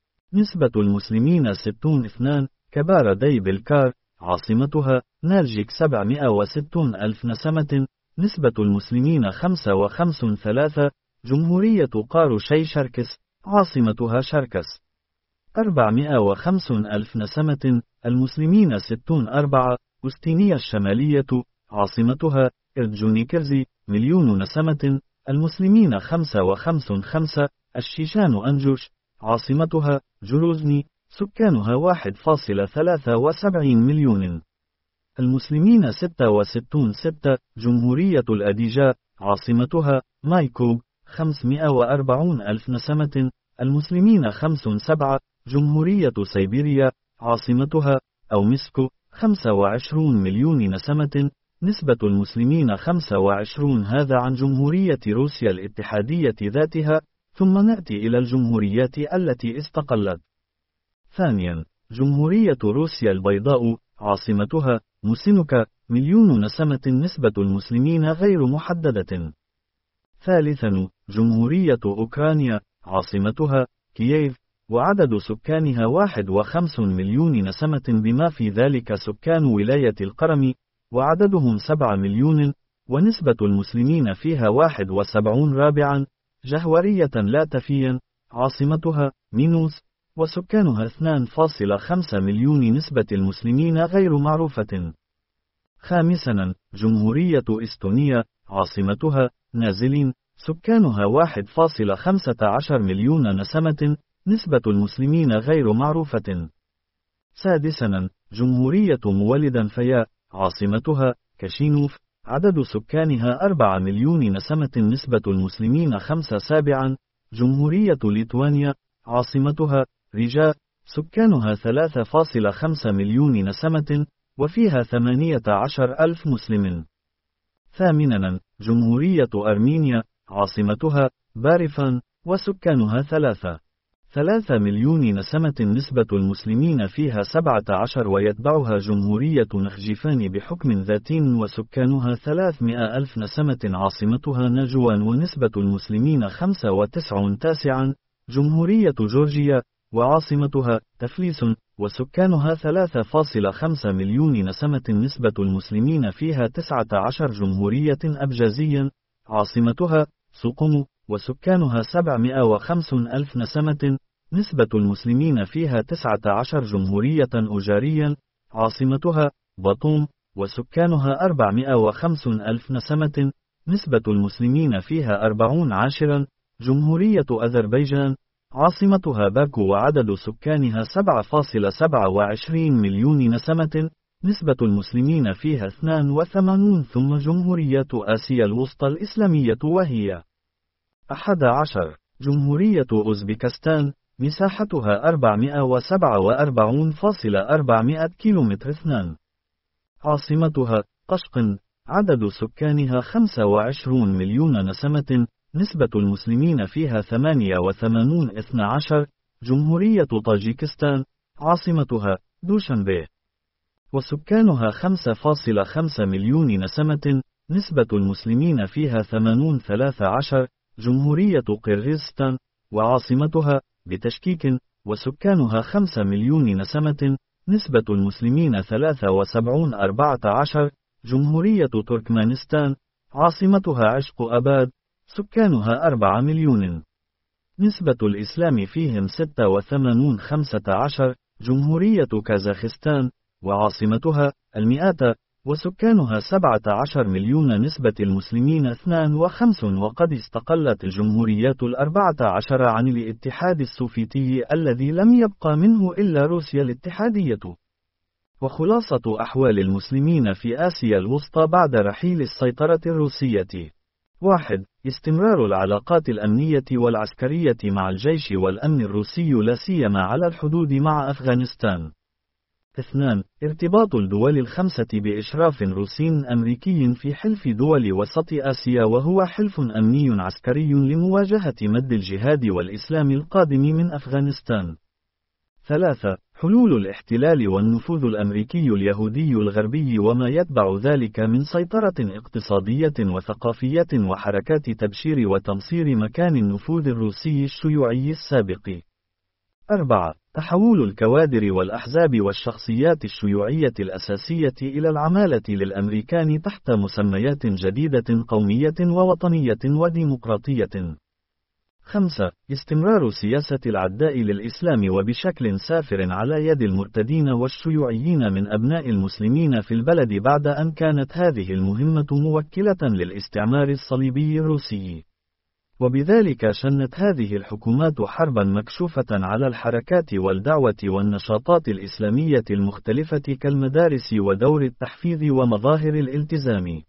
نسبة المسلمين ستون. اثنان. كبار دي بلكار، عاصمتها نالجيك، سبعمئة وستين ألف نسمة، نسبة المسلمين خمسة وخمسين. ثلاثة. جمهورية قارو شي شركس، عاصمتها شركس، أربعمئة وخمسين ألف نسمة، المسلمين ستون. أربعة. أستينيا الشمالية، عاصمتها إردجونيكرزي، مليون نسمة، المسلمين خمسة وخمسين. خمسة. الشيشان أنجوش، عاصمتها جروزني، سكانها واحد فاصلة ثلاثة وسبعين مليون، المسلمين ستة وستين. ستة. جمهورية الأديجا، عاصمتها مايكوب، خمسمئة وأربعين ألف نسمة، المسلمين خمس. سبعة. جمهورية سيبيريا، عاصمتها أومسكو، خمسة وعشرين مليون نسمة، نسبة المسلمين خمسة وعشرين. هذا عن جمهورية روسيا الاتحادية ذاتها. ثم نأتي إلى الجمهوريات التي استقلت. ثانيا، جمهورية روسيا البيضاء، عاصمتها موسينوكا، مليون نسمة، نسبة المسلمين غير محددة. ثالثا، جمهورية أوكرانيا، عاصمتها كييف، وعدد سكانها واحد وخمسين مليون نسمة، بما في ذلك سكان ولاية القرم، وعددهم سبعة مليون، ونسبة المسلمين فيها واحد وسبعون. رابعا، جهورية لاتفيا، عاصمتها مينوس، وسكانها اثنين فاصلة خمسة مليون، نسبة المسلمين غير معروفة. خامسا، جمهورية إستونيا، عاصمتها نازلين، سكانها واحد فاصلة خمسة عشر مليون نسمة، نسبة المسلمين غير معروفة. سادسا، جمهورية مولدا فيا، عاصمتها كاشينوف، عدد سكانها أربعة مليون نسمة، نسبة المسلمين خمسة. سابعا، جمهورية ليتوانيا، عاصمتها ريجا، سكانها ثلاثة فاصلة خمسة مليون نسمة، وفيها ثمانية عشر ألف مسلم. ثامنا، جمهورية أرمينيا، عاصمتها باريفان، وسكانها ثلاثة ثلاثة مليون نسمة، نسبة المسلمين فيها سبعة عشر، ويتبعها جمهورية نخجيفان بحكم ذاتي وسكانها ثلاثمائة ألف نسمة، عاصمتها ناجوان، ونسبة المسلمين خمسة وتسعين. تاسعا جمهورية جورجيا، وعاصمتها تفليس، وسكانها ثلاثة فاصلة خمسة مليون نسمة، نسبة المسلمين فيها تسعة عشر. جمهورية أبجازيا، عاصمتها سقم، وسكانها سبعمائة وخمسين ألف نسمة، نسبة المسلمين فيها تسعة عشر. جمهورية أوجاريا، عاصمتها بطوم، وسكانها أربعمائة وخمسين ألف نسمة، نسبة المسلمين فيها أربعون عاشرا. جمهورية أذربيجان، عاصمتها باكو، وعدد سكانها سبعة فاصلة سبعة وعشرين مليون نسمة، نسبة المسلمين فيها اثنان وثمانون. ثم جمهورية آسيا الوسطى الإسلامية، وهي أحد عشر. جمهورية أوزبكستان، مساحتها أربعمائة وسبعة وأربعين فاصلة أربعمائة كيلومتر اثنان. عاصمتها قشقن، عدد سكانها خمسة وعشرون مليون نسمة، نسبة المسلمين فيها ثمانية وثمانون اثنى عشر. جمهورية طاجيكستان، عاصمتها دوشنبه، وسكانها خمسة فاصلة خمسة مليون نسمة، نسبة المسلمين فيها ثمانون ثلاثة عشر. جمهورية قرغيزستان، وعاصمتها بتشكيك، وسكانها خمسة مليون نسمة، نسبة المسلمين ثلاثة وسبعون أربعة عشر. جمهورية تركمانستان، عاصمتها عشق أباد، سكانها أربعة مليون، نسبة الإسلام فيهم ستة وثمانون خمسة عشر. جمهورية كازاخستان، وعاصمتها المئات، وسكانها سبعة عشر مليون، نسبة المسلمين اثنان وخمسون. وقد استقلت الجمهوريات الأربعة عشر عن الاتحاد السوفيتي الذي لم يبقى منه إلا روسيا الاتحادية. وخلاصة أحوال المسلمين في آسيا الوسطى بعد رحيل السيطرة الروسية: واحد. استمرار العلاقات الأمنية والعسكرية مع الجيش والأمن الروسي، لا سيما على الحدود مع أفغانستان. اثنان. ارتباط الدول الخمسة بإشراف روسي أمريكي في حلف دول وسط آسيا، وهو حلف أمني عسكري لمواجهة مد الجهاد والإسلام القادم من أفغانستان. ثلاثة. حلول الاحتلال والنفوذ الأمريكي اليهودي الغربي، وما يتبع ذلك من سيطرة اقتصادية وثقافية وحركات تبشير وتمصير مكان النفوذ الروسي الشيوعي السابق. أربعة. تحول الكوادر والأحزاب والشخصيات الشيوعية الأساسية إلى العمالة للأمريكان تحت مسميات جديدة قومية ووطنية وديمقراطية. خمسة. استمرار سياسة العداء للإسلام وبشكل سافر على يد المرتدين والشيوعيين من أبناء المسلمين في البلد، بعد أن كانت هذه المهمة موكلة للاستعمار الصليبي الروسي. وبذلك شنت هذه الحكومات حربا مكشوفة على الحركات والدعوة والنشاطات الإسلامية المختلفة كالمدارس ودور التحفيظ ومظاهر الالتزام.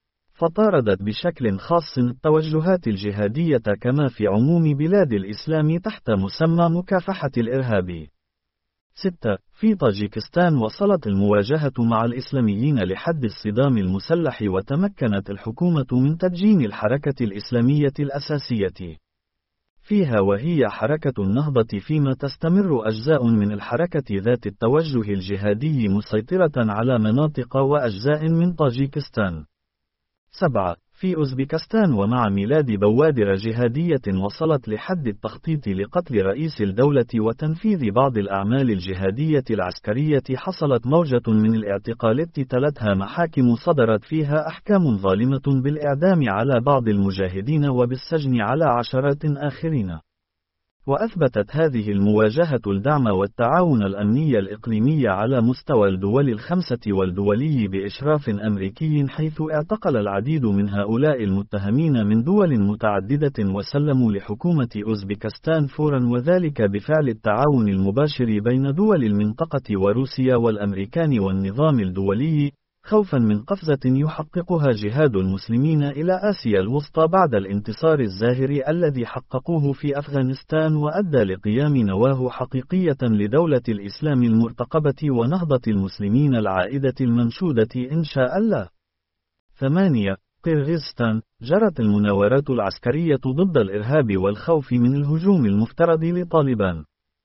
فطاردت بشكل خاص التوجهات الجهادية كما في عموم بلاد الإسلام تحت مسمى مكافحة الإرهاب. ستة. في طاجيكستان وصلت المواجهة مع الإسلاميين لحد الصدام المسلح، وتمكنت الحكومة من تدجين الحركة الإسلامية الأساسية فيها، وهي حركة النهضة، فيما تستمر أجزاء من الحركة ذات التوجه الجهادي مسيطرة على مناطق وأجزاء من طاجيكستان. سبعة. في أوزبكستان، ومع ميلاد بوادر جهادية وصلت لحد التخطيط لقتل رئيس الدولة وتنفيذ بعض الأعمال الجهادية العسكرية، حصلت موجة من الاعتقالات تلتها محاكم صدرت فيها أحكام ظالمة بالإعدام على بعض المجاهدين وبالسجن على عشرات آخرين. وأثبتت هذه المواجهة الدعم والتعاون الأمني الإقليمي على مستوى الدول الخمسة والدولي بإشراف أمريكي، حيث اعتقل العديد من هؤلاء المتهمين من دول متعددة وسلموا لحكومة أوزبكستان فورا، وذلك بفعل التعاون المباشر بين دول المنطقة وروسيا والأمريكان والنظام الدولي، خوفا من قفزة يحققها جهاد المسلمين إلى آسيا الوسطى بعد الانتصار الزاهر الذي حققوه في أفغانستان، وأدى لقيام نواه حقيقية لدولة الإسلام المرتقبة ونهضة المسلمين العائدة المنشودة إن شاء الله. ثمانية. قرغيزستان، جرت المناورات العسكرية ضد الإرهاب والخوف من الهجوم المفترض لطالبان.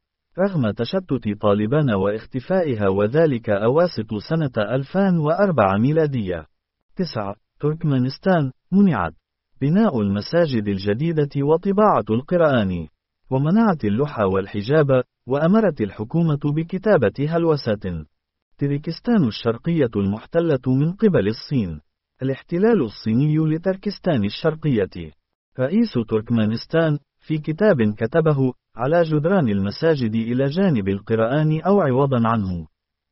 رغم تشتت طالبان واختفائها وذلك أواسط سنة ألفين وأربعة ميلادية. تسعة. تركمانستان، منعت بناء المساجد الجديدة وطباعة القرآن، ومنعت اللحى والحجاب، وأمرت الحكومة بكتابة هلوسات. تركستان الشرقية المحتلة من قبل الصين. الاحتلال الصيني لتركستان الشرقية. رئيس تركمانستان، في كتاب كتبه، على جدران المساجد إلى جانب القرآن أو عوضا عنه.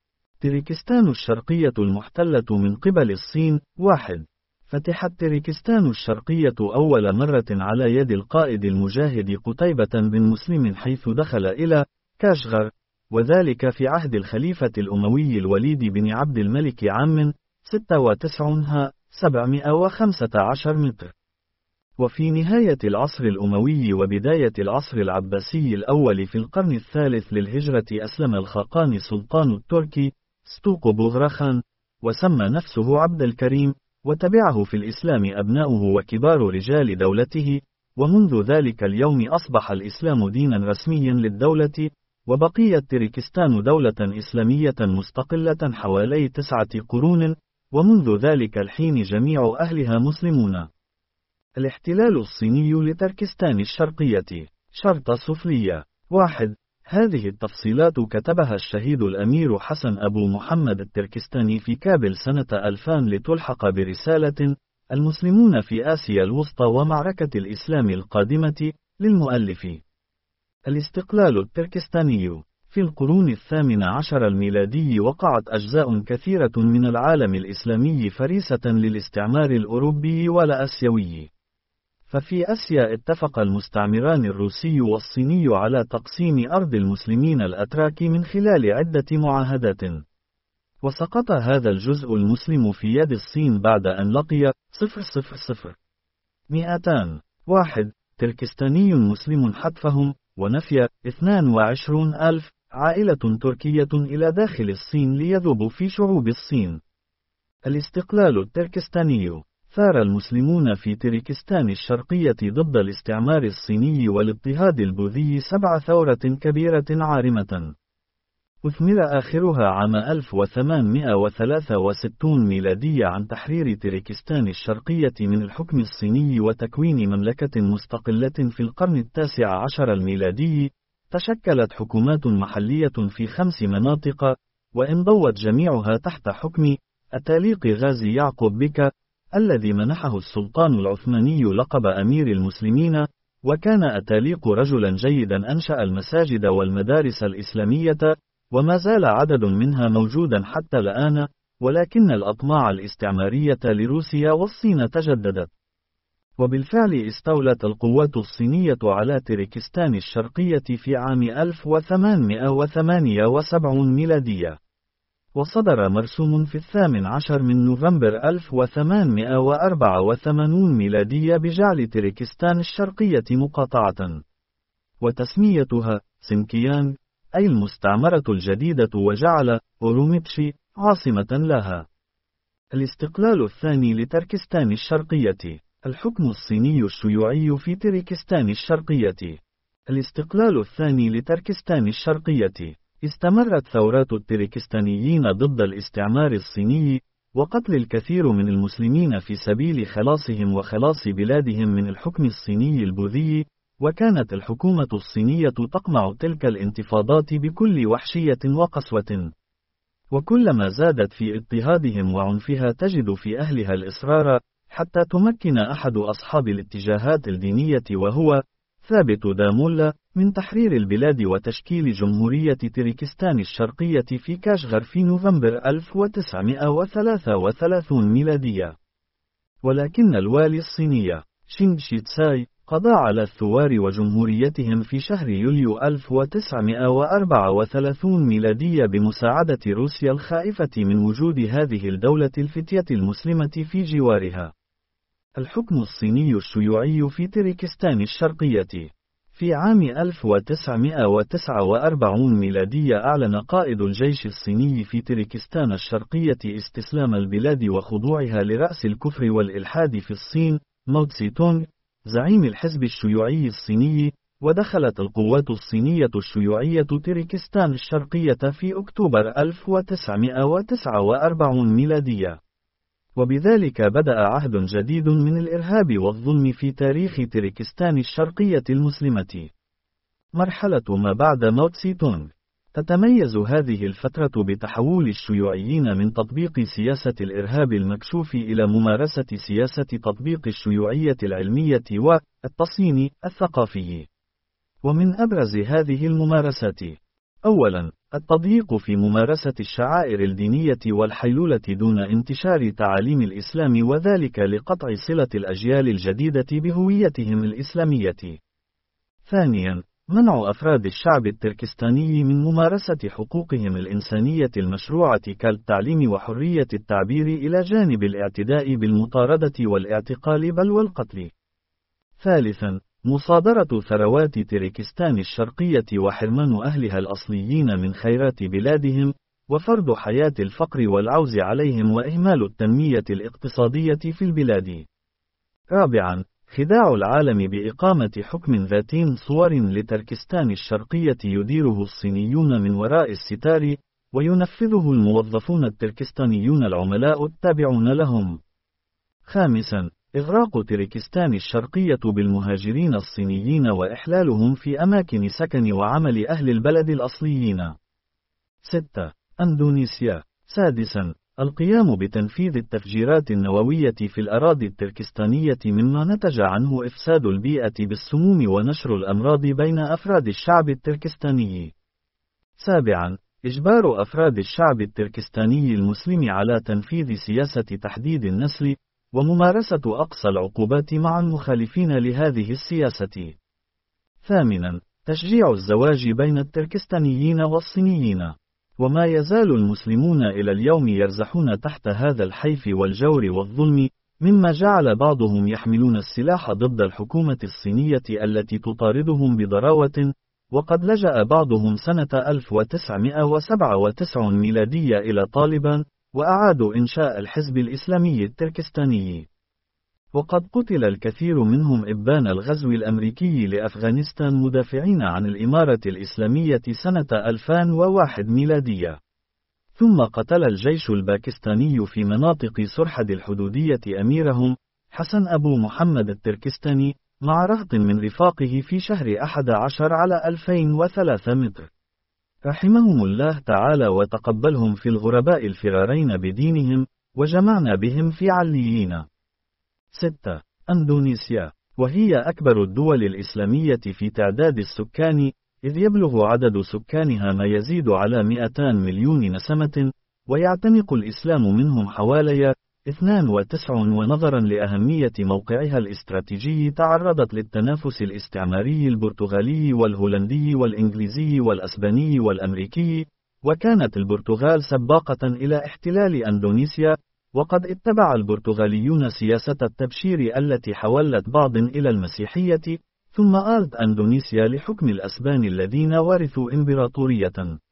تركستان الشرقية المحتلة من قبل الصين. واحد. فتحت تركستان الشرقية أول مرة على يد القائد المجاهد قتيبة بن مسلم حيث دخل إلى كاشغر، وذلك في عهد الخليفة الأموي الوليد بن عبد الملك عام ستة وتسعين ها سبعمائة وخمسة عشر متر. وفي نهاية العصر الأموي وبداية العصر العباسي الأول في القرن الثالث للهجرة أسلم الخاقاني سلطان التركي ستوق بوغراخان، وسمى نفسه عبد الكريم، وتبعه في الإسلام أبناؤه وكبار رجال دولته، ومنذ ذلك اليوم أصبح الإسلام دينا رسميا للدولة، وبقيت تركستان دولة إسلامية مستقلة حوالي تسعة قرون، ومنذ ذلك الحين جميع أهلها مسلمون. الاحتلال الصيني لتركستان الشرقية. شرطة سفلية. واحد. هذه التفصيلات كتبها الشهيد الأمير حسن أبو محمد التركستاني في كابل سنة ألفين لتلحق برسالة المسلمون في آسيا الوسطى ومعركة الإسلام القادمة للمؤلف. الاستقلال التركستاني. في القرون الثامنة عشر الميلادي وقعت أجزاء كثيرة من العالم الإسلامي فريسة للاستعمار الأوروبي والآسيوي. ففي آسيا اتفق المستعمران الروسي والصيني على تقسيم أرض المسلمين الأتراك من خلال عدة معاهدات. وسقط هذا الجزء المسلم في يد الصين بعد أن لقي صفر صفر صفر مئتان واحد تركستاني مسلم حتفهم ونفي اثنين وعشرين ألف عائلة تركية إلى داخل الصين ليذوبوا في شعوب الصين. الاستقلال التركستاني. ثار المسلمون في تركستان الشرقية ضد الاستعمار الصيني والاضطهاد البوذي سبع ثورة كبيرة عارمة، أثمر آخرها عام ألف وثمانمائة وثلاثة وستين ميلادية عن تحرير تركستان الشرقية من الحكم الصيني وتكوين مملكة مستقلة. في القرن التاسع عشر الميلادي تشكلت حكومات محلية في خمس مناطق، وانضوت جميعها تحت حكم أتاليق غازي يعقوب بك، الذي منحه السلطان العثماني لقب أمير المسلمين. وكان أتاليق رجلا جيدا، أنشأ المساجد والمدارس الإسلامية، وما زال عدد منها موجودا حتى الآن، ولكن الأطماع الاستعمارية لروسيا والصين تجددت. وبالفعل استولت القوات الصينية على تركستان الشرقية في عام ألف وثمانمائة وثمانية وسبعين ميلادية، وصدر مرسوم في الثامن عشر من نوفمبر ألف وثمانمائة وأربعة وثمانين ميلادية بجعل تركستان الشرقية مقاطعة، وتسميتها سينكيانغ أي المستعمرة الجديدة، وجعل أوروميتشي عاصمة لها. الاستقلال الثاني لتركستان الشرقية. الحكم الصيني الشيوعي في تركستان الشرقية. الاستقلال الثاني لتركستان الشرقية. استمرت ثورات التركستانيين ضد الاستعمار الصيني، وقتل الكثير من المسلمين في سبيل خلاصهم وخلاص بلادهم من الحكم الصيني البوذي، وكانت الحكومة الصينية تقمع تلك الانتفاضات بكل وحشية وقسوة، وكلما زادت في اضطهادهم وعنفها تجد في أهلها الإصرار، حتى تمكن أحد أصحاب الاتجاهات الدينية وهو ثابت دامولا من تحرير البلاد وتشكيل جمهورية تركستان الشرقية في كاشغر في نوفمبر ألف وتسعمائة وثلاثة وثلاثين ميلادية. ولكن الوالي الصيني شينغ شيتساي قضى على الثوار وجمهوريتهم في شهر يوليو ألف وتسعمائة وأربعة وثلاثين ميلادية بمساعدة روسيا الخائفة من وجود هذه الدولة الفتية المسلمة في جوارها. الحكم الصيني الشيوعي في تركستان الشرقية. في عام ألف وتسعمائة وتسعة وأربعين ميلادية أعلن قائد الجيش الصيني في تركستان الشرقية استسلام البلاد وخضوعها لرأس الكفر والإلحاد في الصين، ماو تسي تونغ، زعيم الحزب الشيوعي الصيني، ودخلت القوات الصينية الشيوعية تركستان الشرقية في أكتوبر ألف وتسعمائة وتسعة وأربعين ميلادية. وبذلك بدأ عهد جديد من الإرهاب والظلم في تاريخ تركستان الشرقية المسلمة. مرحلة ما بعد ماو تسي تونغ. تتميز هذه الفترة بتحول الشيوعيين من تطبيق سياسة الإرهاب المكشوف إلى ممارسة سياسة تطبيق الشيوعية العلمية والتصين الثقافي. ومن أبرز هذه الممارسات: أولاً، التضييق في ممارسة الشعائر الدينية والحيلولة دون انتشار تعاليم الإسلام، وذلك لقطع صلة الأجيال الجديدة بهويتهم الإسلامية. ثانياً، منع أفراد الشعب التركستاني من ممارسة حقوقهم الإنسانية المشروعة كالتعليم وحرية التعبير، إلى جانب الاعتداء بالمطاردة والاعتقال بل والقتل. ثالثاً، مصادرة ثروات تركستان الشرقية وحرمان أهلها الأصليين من خيرات بلادهم، وفرض حياة الفقر والعوز عليهم وإهمال التنمية الاقتصادية في البلاد. رابعاً، خداع العالم بإقامة حكم ذات صور لتركستان الشرقية يديره الصينيون من وراء الستار، وينفذه الموظفون التركستانيون العملاء التابعون لهم. خامساً، إغراق تركستان الشرقية بالمهاجرين الصينيين وإحلالهم في أماكن سكن وعمل أهل البلد الأصليين. ستة. أندونيسيا. سادساً، القيام بتنفيذ التفجيرات النووية في الأراضي التركستانية، مما نتج عنه إفساد البيئة بالسموم ونشر الأمراض بين أفراد الشعب التركستاني. سابعاً، إجبار أفراد الشعب التركستاني المسلم على تنفيذ سياسة تحديد النسل، وممارسة أقصى العقوبات مع المخالفين لهذه السياسة. ثامناً، تشجيع الزواج بين التركستانيين والصينيين. وما يزال المسلمون إلى اليوم يرزحون تحت هذا الحيف والجور والظلم، مما جعل بعضهم يحملون السلاح ضد الحكومة الصينية التي تطاردهم بضراوة، وقد لجأ بعضهم سنة ألف وتسعمائة وسبعة وتسعين ميلادية إلى طالبان، وأعادوا إنشاء الحزب الإسلامي التركستاني. وقد قتل الكثير منهم إبان الغزو الأمريكي لأفغانستان مدافعين عن الإمارة الإسلامية سنة ألفين وواحد ميلادية. ثم قتل الجيش الباكستاني في مناطق سرحد الحدودية أميرهم، حسن أبو محمد التركستاني، مع رهط من رفاقه في شهر أحد عشر على ألفين وثلاثمائة. رحمهم الله تعالى وتقبلهم في الغرباء الفرارين بدينهم، وجمعنا بهم في عليين. ستة. أندونيسيا. وهي أكبر الدول الإسلامية في تعداد السكان، إذ يبلغ عدد سكانها ما يزيد على مئتين مليون نسمة، ويعتنق الإسلام منهم حوالي اثنين وتسعين. ونظرا لأهمية موقعها الاستراتيجي تعرضت للتنافس الاستعماري البرتغالي والهولندي والإنجليزي والأسباني والأمريكي، وكانت البرتغال سباقة إلى احتلال أندونيسيا، وقد اتبع البرتغاليون سياسة التبشير التي حولت بعض إلى المسيحية، ثم آلت أندونيسيا لحكم الأسبان الذين ورثوا إمبراطورية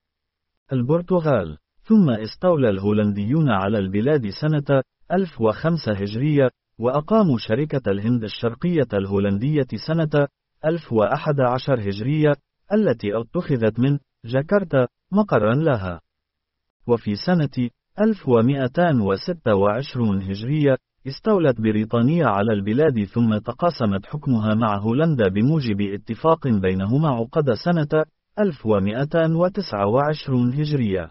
البرتغال. ثم استولى الهولنديون على البلاد سنة ألف وخمسة هجرية، وأقاموا شركة الهند الشرقية الهولندية سنة ألف وأحد عشر هجرية، التي اتخذت من جاكرتا مقرا لها. وفي سنة ألف ومئتين وستة وعشرين هجرية استولت بريطانيا على البلاد، ثم تقاسمت حكمها مع هولندا بموجب اتفاق بينهما عقد سنة ألف ومئتين وتسعة وعشرين هجرية.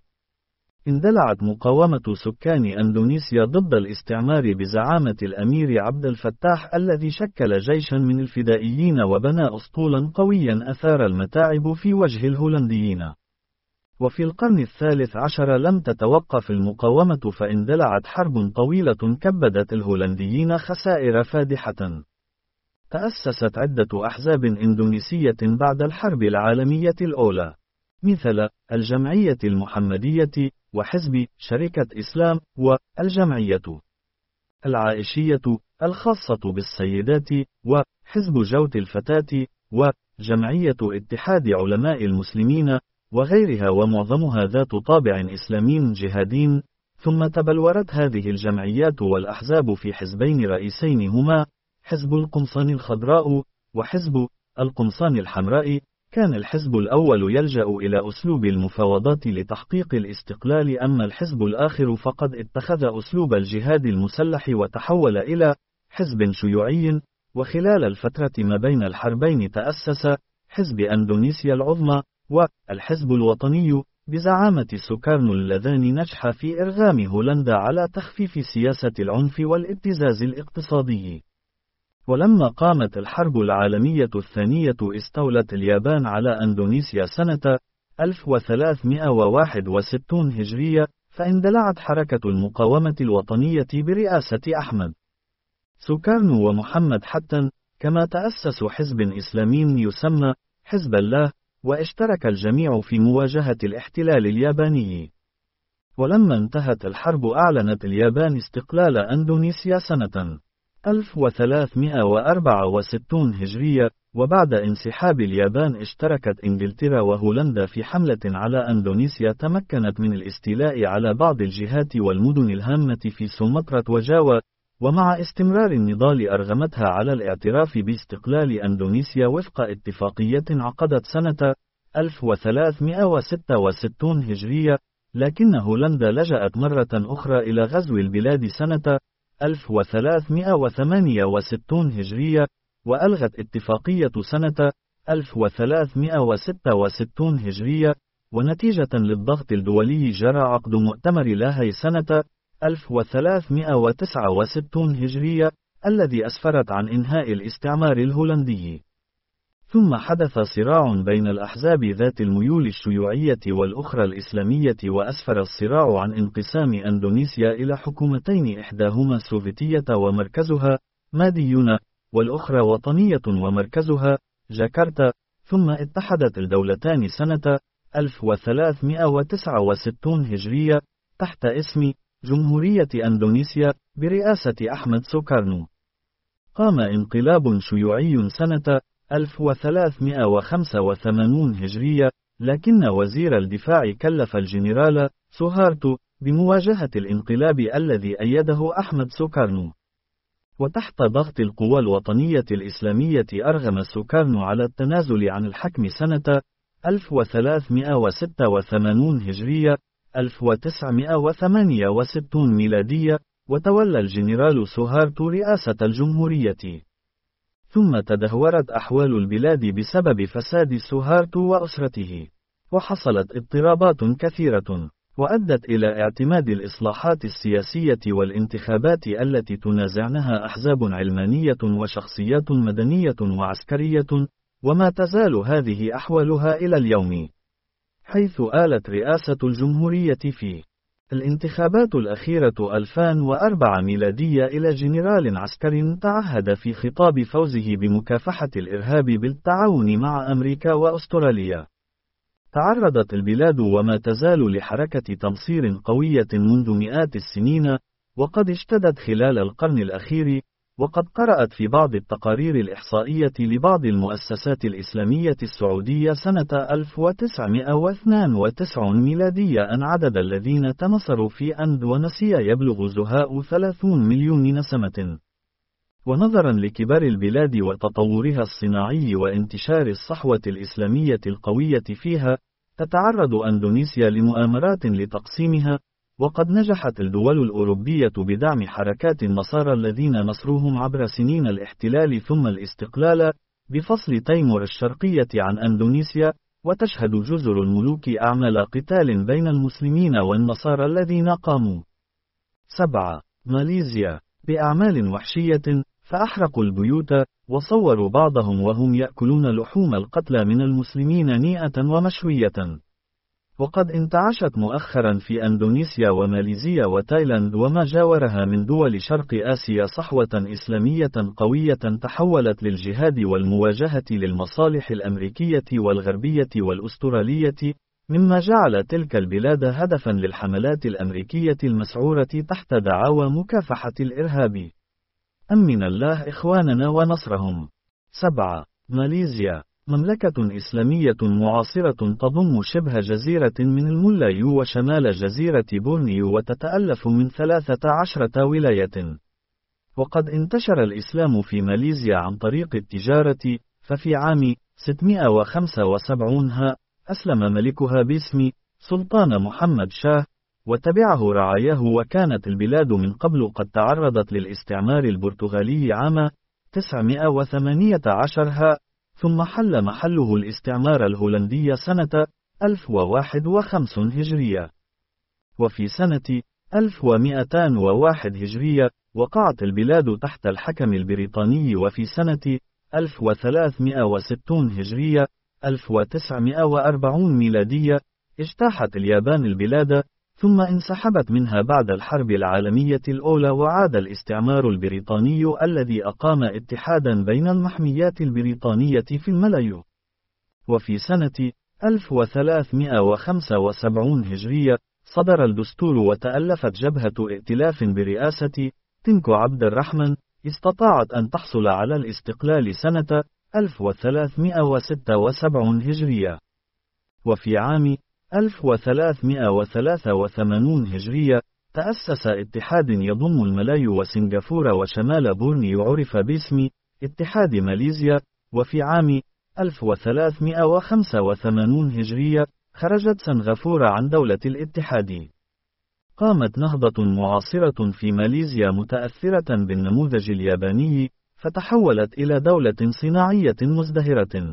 اندلعت مقاومة سكان أندونيسيا ضد الاستعمار بزعامة الأمير عبد الفتاح، الذي شكل جيشا من الفدائيين وبنى أسطولا قويا أثار المتاعب في وجه الهولنديين. وفي القرن الثالث عشر لم تتوقف المقاومة، فاندلعت حرب طويلة كبدت الهولنديين خسائر فادحة. تأسست عدة أحزاب إندونيسية بعد الحرب العالمية الأولى، مثل الجمعية المحمدية، وحزب شركة إسلام، والجمعية العائشية الخاصة بالسيدات، وحزب جوت الفتاة، جمعية اتحاد علماء المسلمين، وغيرها، ومعظمها ذات طابع إسلامي جهادي. ثم تبلورت هذه الجمعيات والأحزاب في حزبين رئيسين هما حزب القمصان الخضراء وحزب القمصان الحمراء. كان الحزب الأول يلجأ إلى أسلوب المفاوضات لتحقيق الاستقلال، أما الحزب الآخر فقد اتخذ أسلوب الجهاد المسلح وتحول إلى حزب شيوعي. وخلال الفترة ما بين الحربين تأسس حزب أندونيسيا العظمى والحزب الوطني بزعامة سوكارنو، اللذان نجحا في إرغام هولندا على تخفيف سياسة العنف والابتزاز الاقتصادي. ولما قامت الحرب العالمية الثانية استولت اليابان على أندونيسيا سنة ألف وثلاثمائة وواحد وستين هجرية، فاندلعت حركة المقاومة الوطنية برئاسة أحمد سوكارنو ومحمد حتن، كما تأسس حزب إسلامي يسمى حزب الله، واشترك الجميع في مواجهة الاحتلال الياباني. ولما انتهت الحرب أعلنت اليابان استقلال أندونيسيا سنة ألف وثلاثمائة وأربعة وستين هجرية، وبعد انسحاب اليابان اشتركت إنجلترا وهولندا في حملة على أندونيسيا تمكنت من الاستيلاء على بعض الجهات والمدن الهامة في سومطرة وجاوا، ومع استمرار النضال أرغمتها على الاعتراف باستقلال أندونيسيا وفق اتفاقية عقدت سنة ألف وثلاثمائة وستة وستين هجرية، لكن هولندا لجأت مرة أخرى إلى غزو البلاد سنة ألف وثلاثمائة وثمانية وستين هجرية، وألغت اتفاقية سنة ألف وثلاثمائة وستة وستين هجرية. ونتيجة للضغط الدولي جرى عقد مؤتمر لاهاي سنة ألف وثلاثمائة وتسعة وستين هجرية، الذي أسفرت عن إنهاء الاستعمار الهولندي. ثم حدث صراع بين الأحزاب ذات الميول الشيوعية والأخرى الإسلامية، وأسفر الصراع عن انقسام أندونيسيا إلى حكومتين، إحداهما سوفيتية ومركزها ماديون، والأخرى وطنية ومركزها جاكرتا. ثم اتحدت الدولتان سنة ألف وثلاثمائة وتسعة وستين هجرية تحت اسم جمهورية أندونيسيا برئاسة أحمد سوكارنو. قام انقلاب شيوعي سنة ألف وثلاثمائة وخمسة وثمانين هجرية، لكن وزير الدفاع كلف الجنرال سوهارتو بمواجهة الانقلاب الذي أيده أحمد سوكارنو. وتحت ضغط القوى الوطنية الإسلامية أرغم سوكارنو على التنازل عن الحكم سنة ألف وثلاثمائة وستة وثمانين هجرية ألف وتسعمائة وثمانية وستين ميلادية، وتولى الجنرال سوهارتو رئاسة الجمهورية. ثم تدهورت أحوال البلاد بسبب فساد سوهارتو وأسرته، وحصلت اضطرابات كثيرة، وأدت إلى اعتماد الإصلاحات السياسية والانتخابات التي تنازعنها أحزاب علمانية وشخصيات مدنية وعسكرية، وما تزال هذه أحوالها إلى اليوم، حيث آلت رئاسة الجمهورية في الانتخابات الأخيرة ألفين وأربعة ميلادية إلى جنرال عسكري تعهد في خطاب فوزه بمكافحة الإرهاب بالتعاون مع أمريكا وأستراليا. تعرضت البلاد وما تزال لحركة تمصير قوية منذ مئات السنين، وقد اشتدت خلال القرن الأخير. وقد قرأت في بعض التقارير الإحصائية لبعض المؤسسات الإسلامية السعودية سنة ألف وتسعمائة واثنين وتسعين ميلادية أن عدد الذين تنصروا في أندونيسيا يبلغ زهاء ثلاثين مليون نسمة. ونظرا لكبر البلاد وتطورها الصناعي وانتشار الصحوة الإسلامية القوية فيها، تتعرض أندونيسيا لمؤامرات لتقسيمها. وقد نجحت الدول الأوروبية بدعم حركات النصارى الذين نصروهم عبر سنين الاحتلال ثم الاستقلال بفصل تيمور الشرقية عن أندونيسيا، وتشهد جزر الملوك أعمال قتال بين المسلمين والنصارى الذين قاموا. سبعة. ماليزيا بأعمال وحشية، فأحرقوا البيوت، وصوروا بعضهم وهم يأكلون لحوم القتلى من المسلمين نيئة ومشوية. وقد انتعشت مؤخرا في أندونيسيا وماليزيا وتايلاند وما جاورها من دول شرق آسيا صحوة إسلامية قوية تحولت للجهاد والمواجهة للمصالح الأمريكية والغربية والأسترالية، مما جعل تلك البلاد هدفا للحملات الأمريكية المسعورة تحت دعاوى مكافحة الإرهاب. أمن الله إخواننا ونصرهم. سبعة. ماليزيا مملكة إسلامية معاصرة تضم شبه جزيرة من الملايو وشمال جزيرة بورنيو وتتألف من ثلاثة عشرة ولاية. وقد انتشر الإسلام في ماليزيا عن طريق التجارة، ففي عام ستمائة وخمسة وسبعين ها أسلم ملكها باسم سلطان محمد شاه، وتبعه رعاياه، وكانت البلاد من قبل قد تعرضت للاستعمار البرتغالي عام تسعمائة وثمانية عشر ها، ثم حل محله الاستعمار الهولندي سنة ألف وواحد وخمسين هجرية. وفي سنة ألف ومئتين وواحد هجرية وقعت البلاد تحت الحكم البريطاني، وفي سنة ألف وثلاثمائة وستين هجرية ألف وتسعمائة وأربعين ميلادية اجتاحت اليابان البلاد، ثم انسحبت منها بعد الحرب العالمية الأولى، وعاد الاستعمار البريطاني الذي أقام اتحادا بين المحميات البريطانية في الملايو. وفي سنة ألف وثلاثمائة وخمسة وسبعين هجرية صدر الدستور، وتألفت جبهة ائتلاف برئاسة تنكو عبد الرحمن استطاعت أن تحصل على الاستقلال سنة ألف وثلاثمائة وستة وسبعين هجرية. وفي عام ألف وثلاثمائة وثلاثة وثمانين هجرية تأسس اتحاد يضم الملايو وسنغافورة وشمال بورنيو عرف باسم اتحاد ماليزيا. وفي عام ألف وثلاثمائة وخمسة وثمانين هجرية خرجت سنغافورة عن دولة الاتحاد. قامت نهضة معاصرة في ماليزيا متأثرة بالنموذج الياباني، فتحولت إلى دولة صناعية مزدهرة.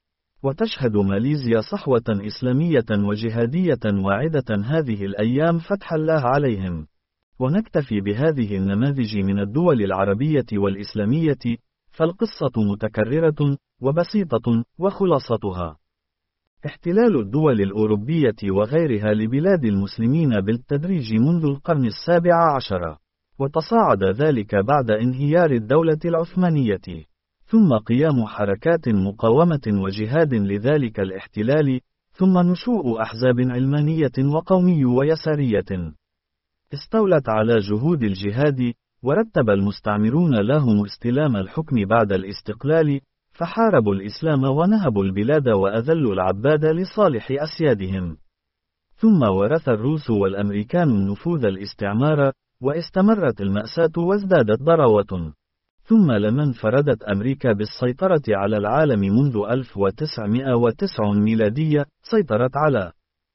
وتشهد ماليزيا صحوة إسلامية وجهادية واعدة هذه الأيام فتح الله عليهم. ونكتفي بهذه النماذج من الدول العربية والإسلامية، فالقصة متكررة وبسيطة، وخلاصتها احتلال الدول الأوروبية وغيرها لبلاد المسلمين بالتدريج منذ القرن السابع عشر، وتصاعد ذلك بعد انهيار الدولة العثمانية، ثم قيام حركات مقاومة وجهاد لذلك الاحتلال، ثم نشوء أحزاب علمانية وقومي ويسارية استولت على جهود الجهاد، ورتب المستعمرون لهم استلام الحكم بعد الاستقلال، فحاربوا الإسلام ونهبوا البلاد وأذلوا العباد لصالح أسيادهم. ثم ورث الروس والأمريكان النفوذ الاستعمار، واستمرت المأساة وازدادت ضراوة. ثم لما انفردت أمريكا بالسيطرة على العالم منذ ألف وتسعمائة وتسعين ميلادية، سيطرت على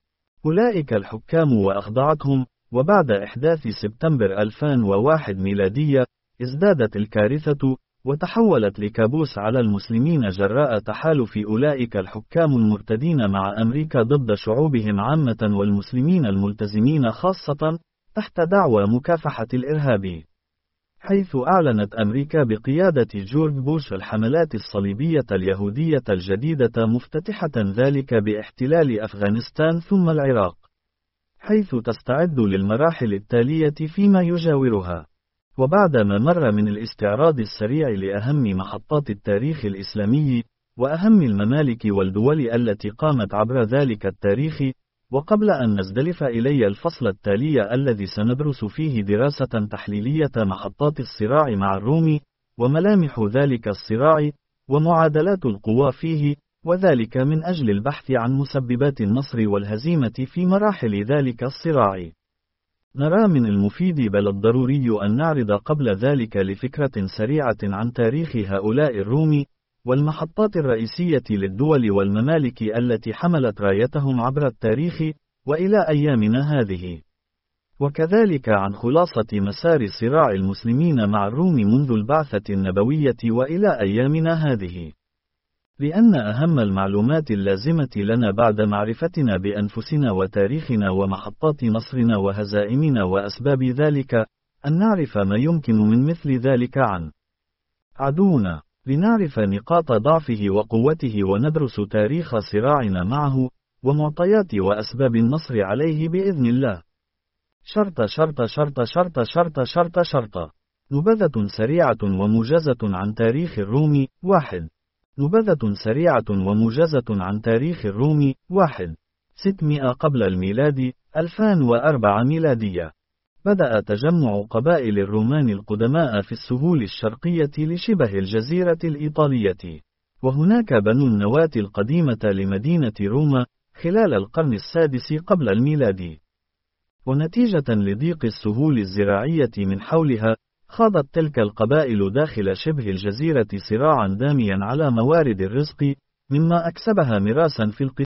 أولئك الحكام وأخضعتهم، وبعد إحداث سبتمبر ألفين وواحد ميلادية ازدادت الكارثة، وتحولت لكابوس على المسلمين جراء تحالف أولئك الحكام المرتدين مع أمريكا ضد شعوبهم عامة والمسلمين الملتزمين خاصة، تحت دعوى مكافحة الإرهاب، حيث أعلنت أمريكا بقيادة جورج بوش الحملات الصليبية اليهودية الجديدة، مفتتحة ذلك باحتلال أفغانستان ثم العراق، حيث تستعد للمراحل التالية فيما يجاورها. وبعدما مر من الاستعراض السريع لأهم محطات التاريخ الإسلامي، وأهم الممالك والدول التي قامت عبر ذلك التاريخ، وقبل أن نزدلف إلي الفصل التالي الذي سندرس فيه دراسة تحليلية محطات الصراع مع الروم، وملامح ذلك الصراع، ومعادلات القوى فيه، وذلك من أجل البحث عن مسببات النصر والهزيمة في مراحل ذلك الصراع، نرى من المفيد بل الضروري أن نعرض قبل ذلك لفكرة سريعة عن تاريخ هؤلاء الروم، والمحطات الرئيسية للدول والممالك التي حملت رايتهم عبر التاريخ وإلى أيامنا هذه، وكذلك عن خلاصة مسار صراع المسلمين مع الروم منذ البعثة النبوية وإلى أيامنا هذه. لأن أهم المعلومات اللازمة لنا بعد معرفتنا بأنفسنا وتاريخنا ومحطات نصرنا وهزائمنا وأسباب ذلك، أن نعرف ما يمكن من مثل ذلك عن عدونا، لنعرف نقاط ضعفه وقوته، وندرس تاريخ صراعنا معه، ومعطيات وأسباب النصر عليه بإذن الله. شرط شرط شرط شرط شرط شرط شرط نبذة سريعة وموجزة عن تاريخ الروم. واحد. نبذة سريعة وموجزة عن تاريخ الروم. واحد. ستمائة قبل الميلاد، ألفين وأربعة ميلادية. بدأ تجمع قبائل الرومان القدماء في السهول الشرقية لشبه الجزيرة الإيطالية، وهناك بنوا النواة القديمة لمدينة روما خلال القرن السادس قبل الميلاد. ونتيجة لضيق السهول الزراعية من حولها، خاضت تلك القبائل داخل شبه الجزيرة صراعا داميا على موارد الرزق، مما أكسبها ميراثا في القتال.